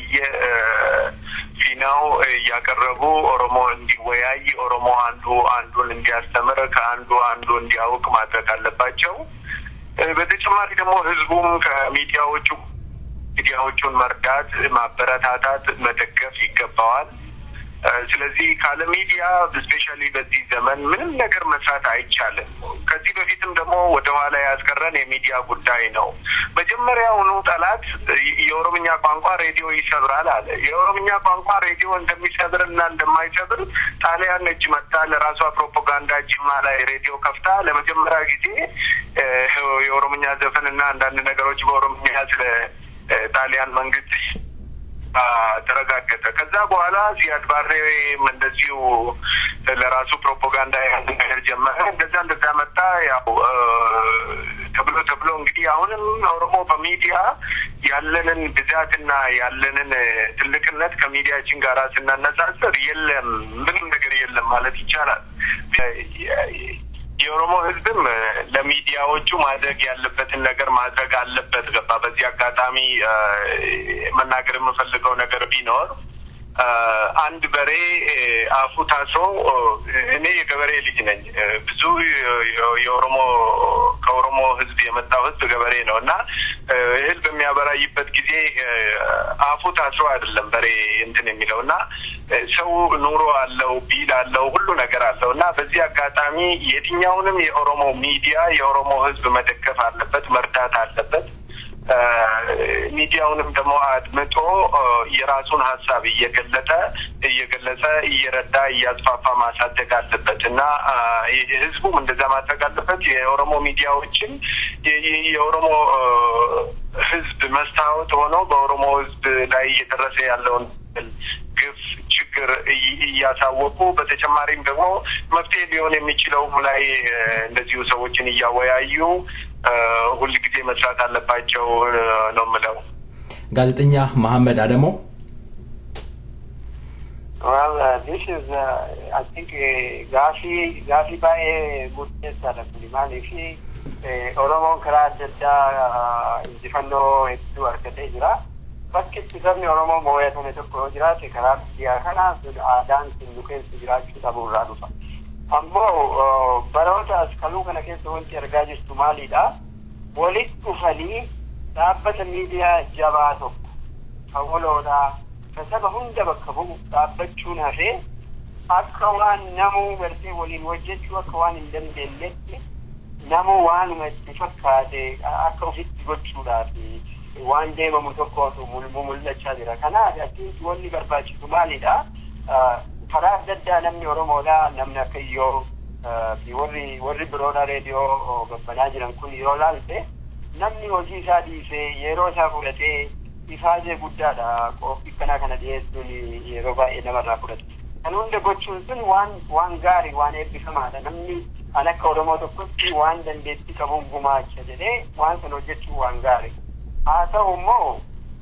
በየፊናው ያቀረቡ ኦሮሞ እንዲወያይ ኦሮሞ አንዱን እንዲያስተምር ከአንዱ እንዲያውቅ ማድረግ አለባቸው። በተጨማሪ ደግሞ ህዝቡም ከሚዲያዎቹን መርዳት ማበረታታት መደገፍ ይገባዋል። ስለዚህ ካለ ሚዲያ ስፔሻሊ በዚህ ዘመን ምንም ነገር መስራት አይቻልም። ከዚህ በፊትም ደግሞ ወደ ኋላ ያስቀረን የሚዲያ ጉዳይ ነው። መጀመሪያውኑ ጠላት የኦሮምኛ ቋንቋ ሬዲዮ ይሰብራል አለ። የኦሮምኛ ቋንቋ ሬዲዮ እንደሚሰብርና እንደማይሰብር ጣሊያን እጅ መጣ ለራሷ ፕሮፓጋንዳ ጅማ ላይ ሬዲዮ ከፍታ ለመጀመሪያ ጊዜ የኦሮምኛ ዘፈንና አንዳንድ ነገሮች በኦሮምኛ ስለ ጣሊያን መንግስት ተረጋገጠ። ከዛ በኋላ ሲያድ ባሬ እንደዚሁ ለራሱ ፕሮፓጋንዳ ያንገር ጀመረ። እንደዛ መጣ። ያው ተብሎ እንግዲህ አሁንም ኦሮሞ በሚዲያ ያለንን ብዛትና ያለንን ትልቅነት ከሚዲያችን ጋር ስናነጻጽር የለም ምንም ነገር የለም ማለት ይቻላል። የኦሮሞ ህዝብም ለሚዲያዎቹ ማድረግ ያለበትን ነገር ማድረግ አለበት። ገባ። በዚህ አጋጣሚ መናገር የምፈልገው ነገር ቢኖር አንድ በሬ አፉ ታስሮ እኔ የገበሬ ልጅ ነኝ። ብዙ ከኦሮሞ ህዝብ የመጣው ህዝብ ገበሬ ነው እና እህል በሚያበራይበት ጊዜ አፉ ታስሮ አይደለም በሬ እንትን የሚለው እና ሰው ኑሮ አለው፣ ቢል አለው፣ ሁሉ ነገር አለው እና በዚህ አጋጣሚ የትኛውንም የኦሮሞ ሚዲያ የኦሮሞ ህዝብ መደገፍ አለበት፣ መርዳት አለበት። ሚዲያውንም ደግሞ አድምጦ የራሱን ሀሳብ እየገለጸ እየረዳ እያስፋፋ ማሳደግ አለበት እና ህዝቡም እንደዛ ማድረግ አለበት። የኦሮሞ ሚዲያዎችን የኦሮሞ ህዝብ መስታወት ሆነው በኦሮሞ ህዝብ ላይ እየደረሰ ያለውን ግፍ ችግር እያሳወቁ በተጨማሪም ደግሞ መፍትሄ ሊሆን የሚችለውም ላይ እንደዚሁ ሰዎችን እያወያዩ ሁሉ ጊዜ መስራት አለባቸው ነው የምለው። ጋዜጠኛ መሐመድ አደሞ Well, this is, I think, Gafi by goodness that Malifi, Oromo Karadda, Zifano, to Arcadera, but it's certainly Oromo Moya to the Project, Karab, Diakana, dance in Lucas, Abu Radufa. Ambo, Barotas, Kalukan against the Winter Gadgets to Malida, Walid Kufali, Tabat media Javato, Hawoloda. فسبب هندا بكبو تابتشون هفي أكوان نمو برتي ولين وجدت وكوان الدم دلت نمو وان مستفكة أكو في تقولشوا في وان ديما متوقعت ومولد شادرة كنا أكيد ولي برباش تمالي دا فراد ددا نمني ورمو دا نمنا كيو بوري برونا راديو ببناجر نكون يرولال في نمني وجي سادي في يروسا فولتي ifaje guddaadha qophii kana dhiyeessuun yeroo baay'ee namarraa fudhatu. Kan hunda gochuun sun waan gaarii waan eebbifamaadha. Namni an akka Oromoo tokkotti waan dandeettii qabuun gumaacha jedhee waan sana hojjechuu waan gaarii. Haa ta'u immoo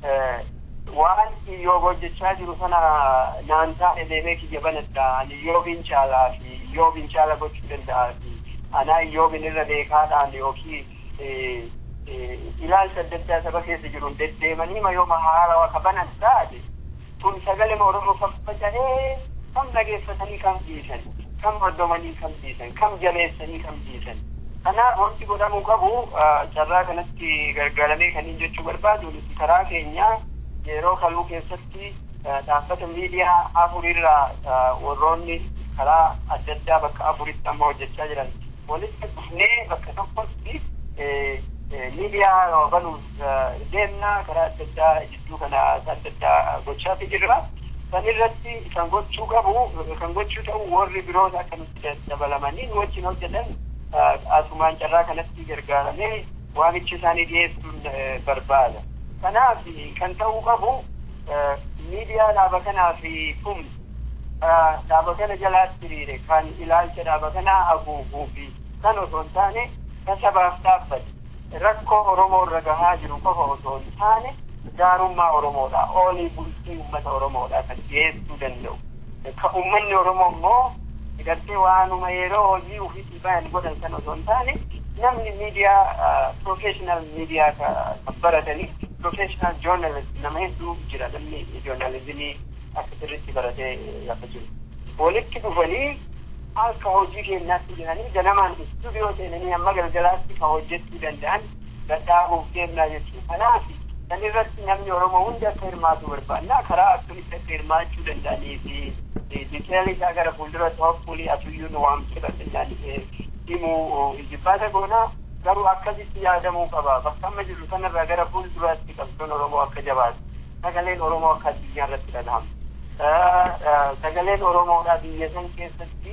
waan yoo hojjechaa jiru sana naan taa'e deemee kiyya banadha. Ani yoo fincaalaa fi yoo fincaala gochuu danda'a fi anaa yoo binirra beekaadhaan yookiin ilaalcha adda addaa saba keessa jiru deddeemanii mayooma haarawaa kabanan taate tun sagalee Oromoo faffaca'ee kam dhageeffatanii kam dhiisan kam hordomanii kam dhiisan kam jabeessanii kam dhiisan. Kanaaf wanti godhamuu qabu carraa kanatti gargaaramee kaniin jechuu barbaadu nuti karaa keenya yeroo kaluu keessatti dhaabbata miidiyaa afurirraa warroonni karaa adda addaa bakka afuritti amma hojjechaa jiran walitti dhufnee bakka tokkotti media balus deemna karaa adda addaa jidduu kana adda addaa gochaa jirra. Kan irratti kan gochuu qabu kan gochuu ta'u warri biroos akka nuti dabalamanii wajjin hojjetan asumaan carraa kanatti gargaaramee waamicha isaanii dhiyeessuun barbaada. Kanaaf kan ta'uu qabu miidiyaa dhaaba kanaa fi dhaaba kana jalaatti hiriire kan ilaalcha dhaaba kanaa haguuguu fi kan osoo hin taane kan sabaaf dhaabbate. Rakkoo Oromoo irra gahaa jiru qofa osoo hin taane gaarummaa Oromoodha. Oolii bultii uummata Oromoodha kan dhiyeessuu danda'u. Ka uummanni Oromoo immoo gartee waanuma yeroo hojii ofiitii bayan godhan kan osoo hin taane namni miidiyaa professional miidiyaa kan baratanii professional journalist nama hedduu jira. Namni journalizimii akka sirriitti baratee yaada jiru. Walitti dhufanii akka hojii keenyaatti jiranii ganamaan istuudiyoo seenanii amma galgalaatti kan hojjechuu danda'an gadhaabuuf deemnaa jechuudha. Kanaaf sanirratti namni Oromoo hunda akka hirmaatu barbaanna karaa akkamitti akka hirmaachuu danda'anii fi diteelii isaa gara fuulduratti hopefully atuyyuu nu waamsudha danda'anii himuu ijibbaata goonaa garuu akkasitti yaadamuu qaba bakka amma jirru kanarraa gara fuulduraatti qabsoon Oromoo akka jabaatu sagaleen Oromoo akka addunyaa irratti dhagahamu sagaleen Oromoodhaa biyya san keessatti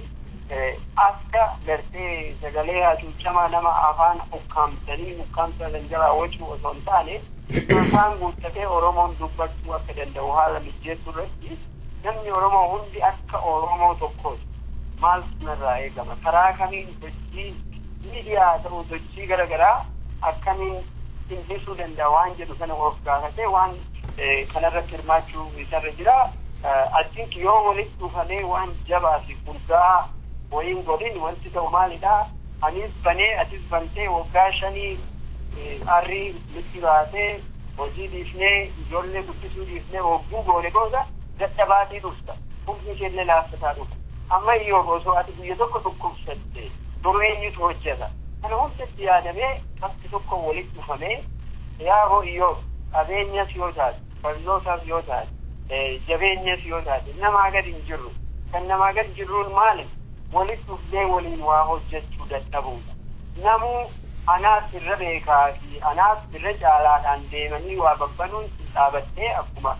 akka gartee sagalee hacuucamaa nama afaan ukkaamsan jalaa wachuu osoo hin taane afaan guuttatee Oromoon dubbachuu akka danda'u haala mijeessuu irratti namni Oromoo hundi akka Oromoo tokkooti maaltu narraa eegama karaa kamiin sochii miidiyaa ta'uu sochii garaagaraa akkamiin hindisuu danda'a waan jedhu kana of gaafatee waan kanarratti hirmaachuu isarra jira addink yoo walitti dhufamee waan jabaa fi guddaa wayin godhin wanti ta'u maalidha anis banee atis bantee waggaa 5 arrii nutti baatee hojii dhiifnee ijoollee guddisuu dhiifnee hogguu goone goosa dadhabaatii dhufta humni keenya laaffataa dhufa amma iyyoo osoo ati biyya tokko dhukkubsatte dureenyitu hojjeta kana hundatti yaadamee bakki tokko walitti dhufamee yaaboo iyyoo qabeenyas yoo taate barnootaas yoo taate jabeenyas yoo taate namaa gad hin jirru kan namaa gad jirruun maali walitti dhufnee waliin waa hojjechuu dadhabuudha namuu anaas irra beekaa fi anaas irra caalaadhaan deemanii waa babbanuun dhaabattee akkuma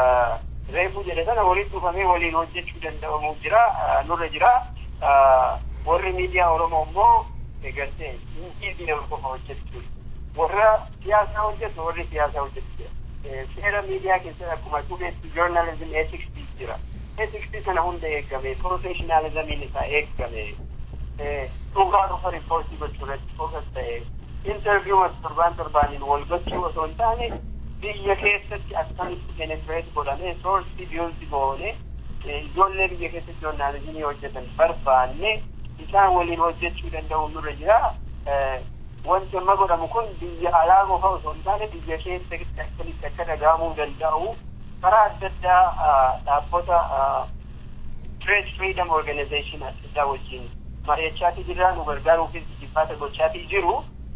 reefuu jedhe sana walitti dhufamee waliin hojjechuu danda'amuu jira nurra jira warri miidiyaa Oromoo immoo eegaltee hinjiitii nama qofa hojjechuu warra siyaasaa hojjetu warri siyaasaa hojjetu seera miidiyaa keessatti akkuma tubeetti joornaalizim ethics jira ethics sana hunda eegame professionalismiin isaa eegame dhugaa dhufa riippoortii gochuu irratti focus ta'e interview torbaaniin wal gochuu osoo hin taane biyya keessatti akkamitti penetrate godhamee source biyyooti goone ijoollee biyya keessatti joornaalizimii hojjetan barbaanne isaan waliin hojjechuu danda'u nurra jira wanti amma godhamu kun biyya alaa qofa osoo hin taane biyya keessatti akkamitti akka dhagahamuu danda'u karaa adda addaa dhaabbota trade freedom organization adda addaa wajjin mari'achaatii jirra nu gargaaruufis jibbaata gochaatii jiru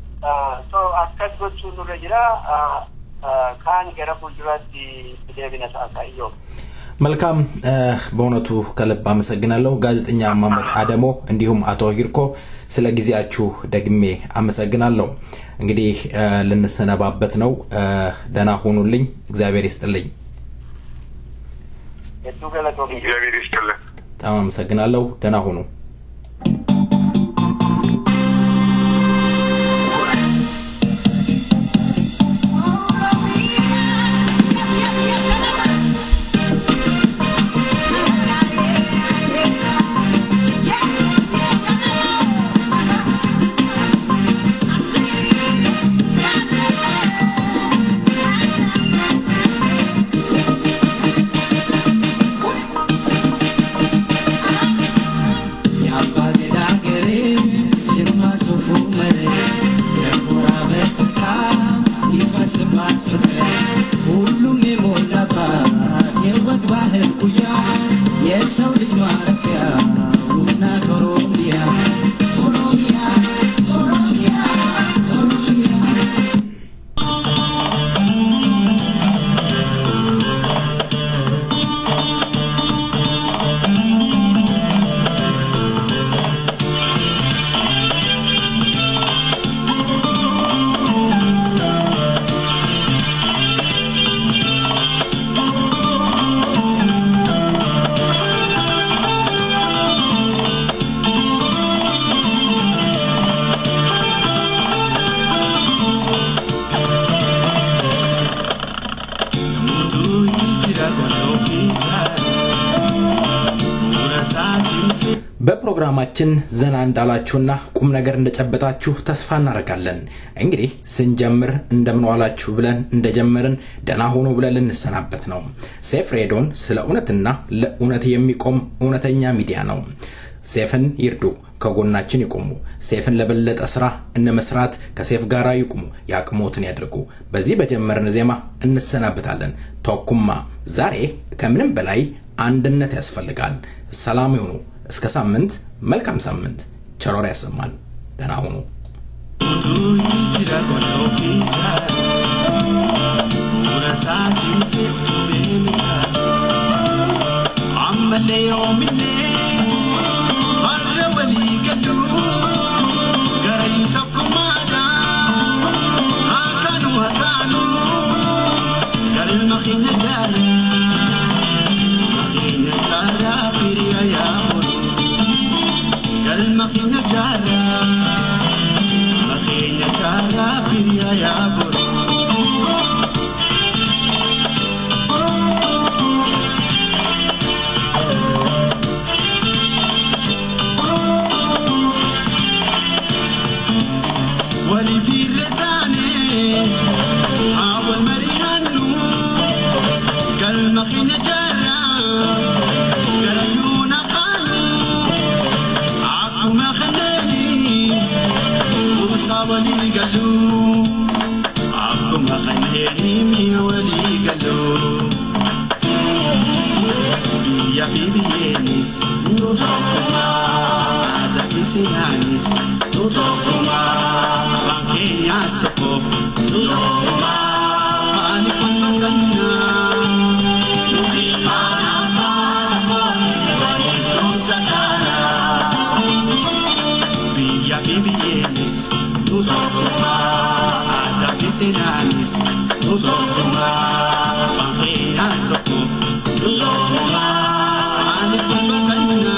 so akkas gochuun nurra jira kaan gara fuulduraatti deebina taasisa መልካም በእውነቱ ከልብ አመሰግናለሁ ጋዜጠኛ ማሙድ አደሞ እንዲሁም አቶ ሂርኮ ስለ ጊዜያችሁ ደግሜ አመሰግናለሁ እንግዲህ ልንሰነባበት ነው ደህና ሁኑልኝ እግዚአብሔር ይስጥልኝ እግዚአብሔር ይስጥልኝ በጣም አመሰግናለሁ ደህና ሁኑ በፕሮግራማችን ዘና እንዳላችሁና ቁም ነገር እንደጨበጣችሁ ተስፋ እናደርጋለን እንግዲህ ስንጀምር እንደምን ዋላችሁ ብለን እንደጀመርን ደና ሆኖ ብለን እንሰናበት ነው ሴፍ ሬዲዮን ስለ እውነትና ለእውነት የሚቆም እውነተኛ ሚዲያ ነው ሴፍን ይርዱ ከጎናችን ይቆሙ ሴፍን ለበለጠ ስራ እንመስራት ከሴፍ ጋራ ይቆሙ ያቅሞትን ያድርጉ በዚህ በጀመርን ዜማ እንሰናበታለን ተኩማ ዛሬ ከምንም በላይ አንድነት ያስፈልጋል ሰላም ይሁኑ እስከ ሳምንት መልካም ሳምንት ቸሮር ያሰማን ደህና ሁኑ ورساتي مسيرت بيمكان عمل يوم الليل مرة ولي قلو قريتكم ماذا هكانوا قال المخينة جارة مخينة جارة في ريا برو قال المخينة جارة مخينة جارة في ريا برو ولي في الرتاني أول مريانو قال مخينة جارة قريونا قالو عقو ما خناني وصابني قالو عقو ما خناني ولي قالو بيا في بيانيس نوتوكما عدا في سيانيس نوتوكما فانكين ياستفو نوتوكما ماني كن مكنا نوتيقانا باتبوني ونيتو ستانا بيا في بيانيس نوتوكما عدا في سيانيس نوتوكما فانكين ياستفو نوتوكما ماني كن مكنا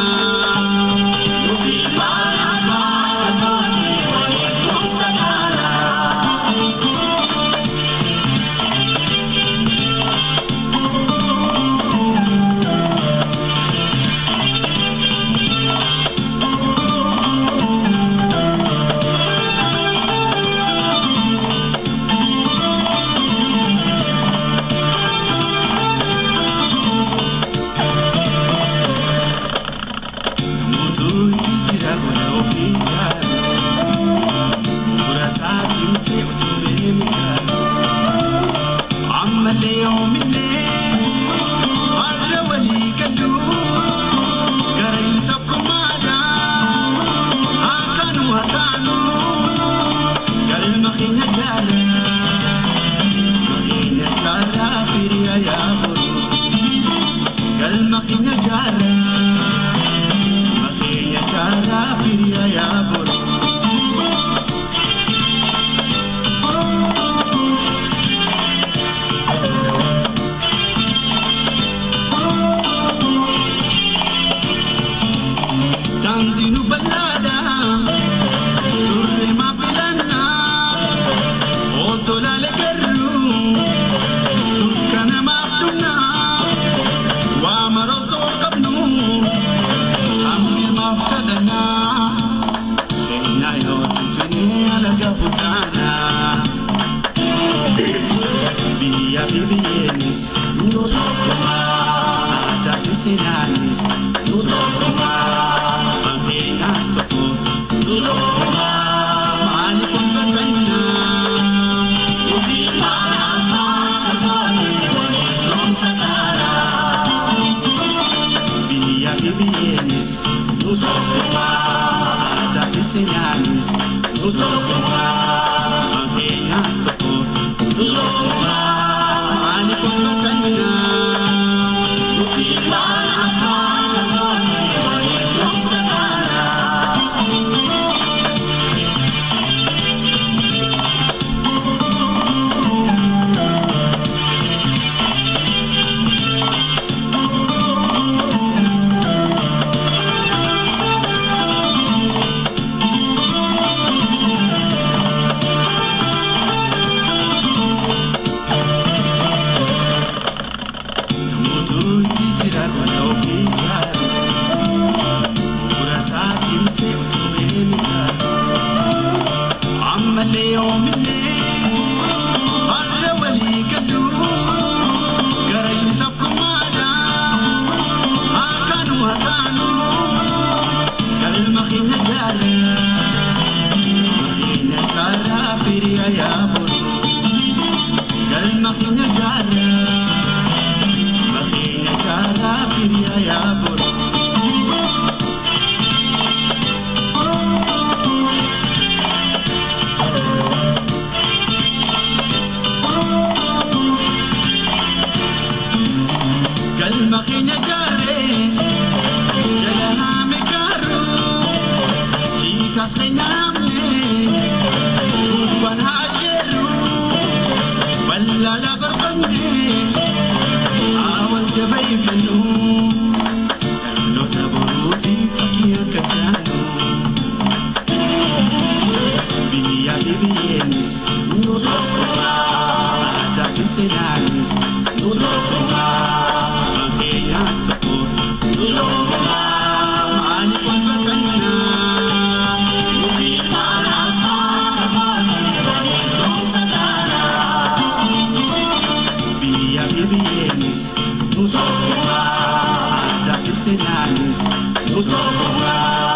señales, no toco más.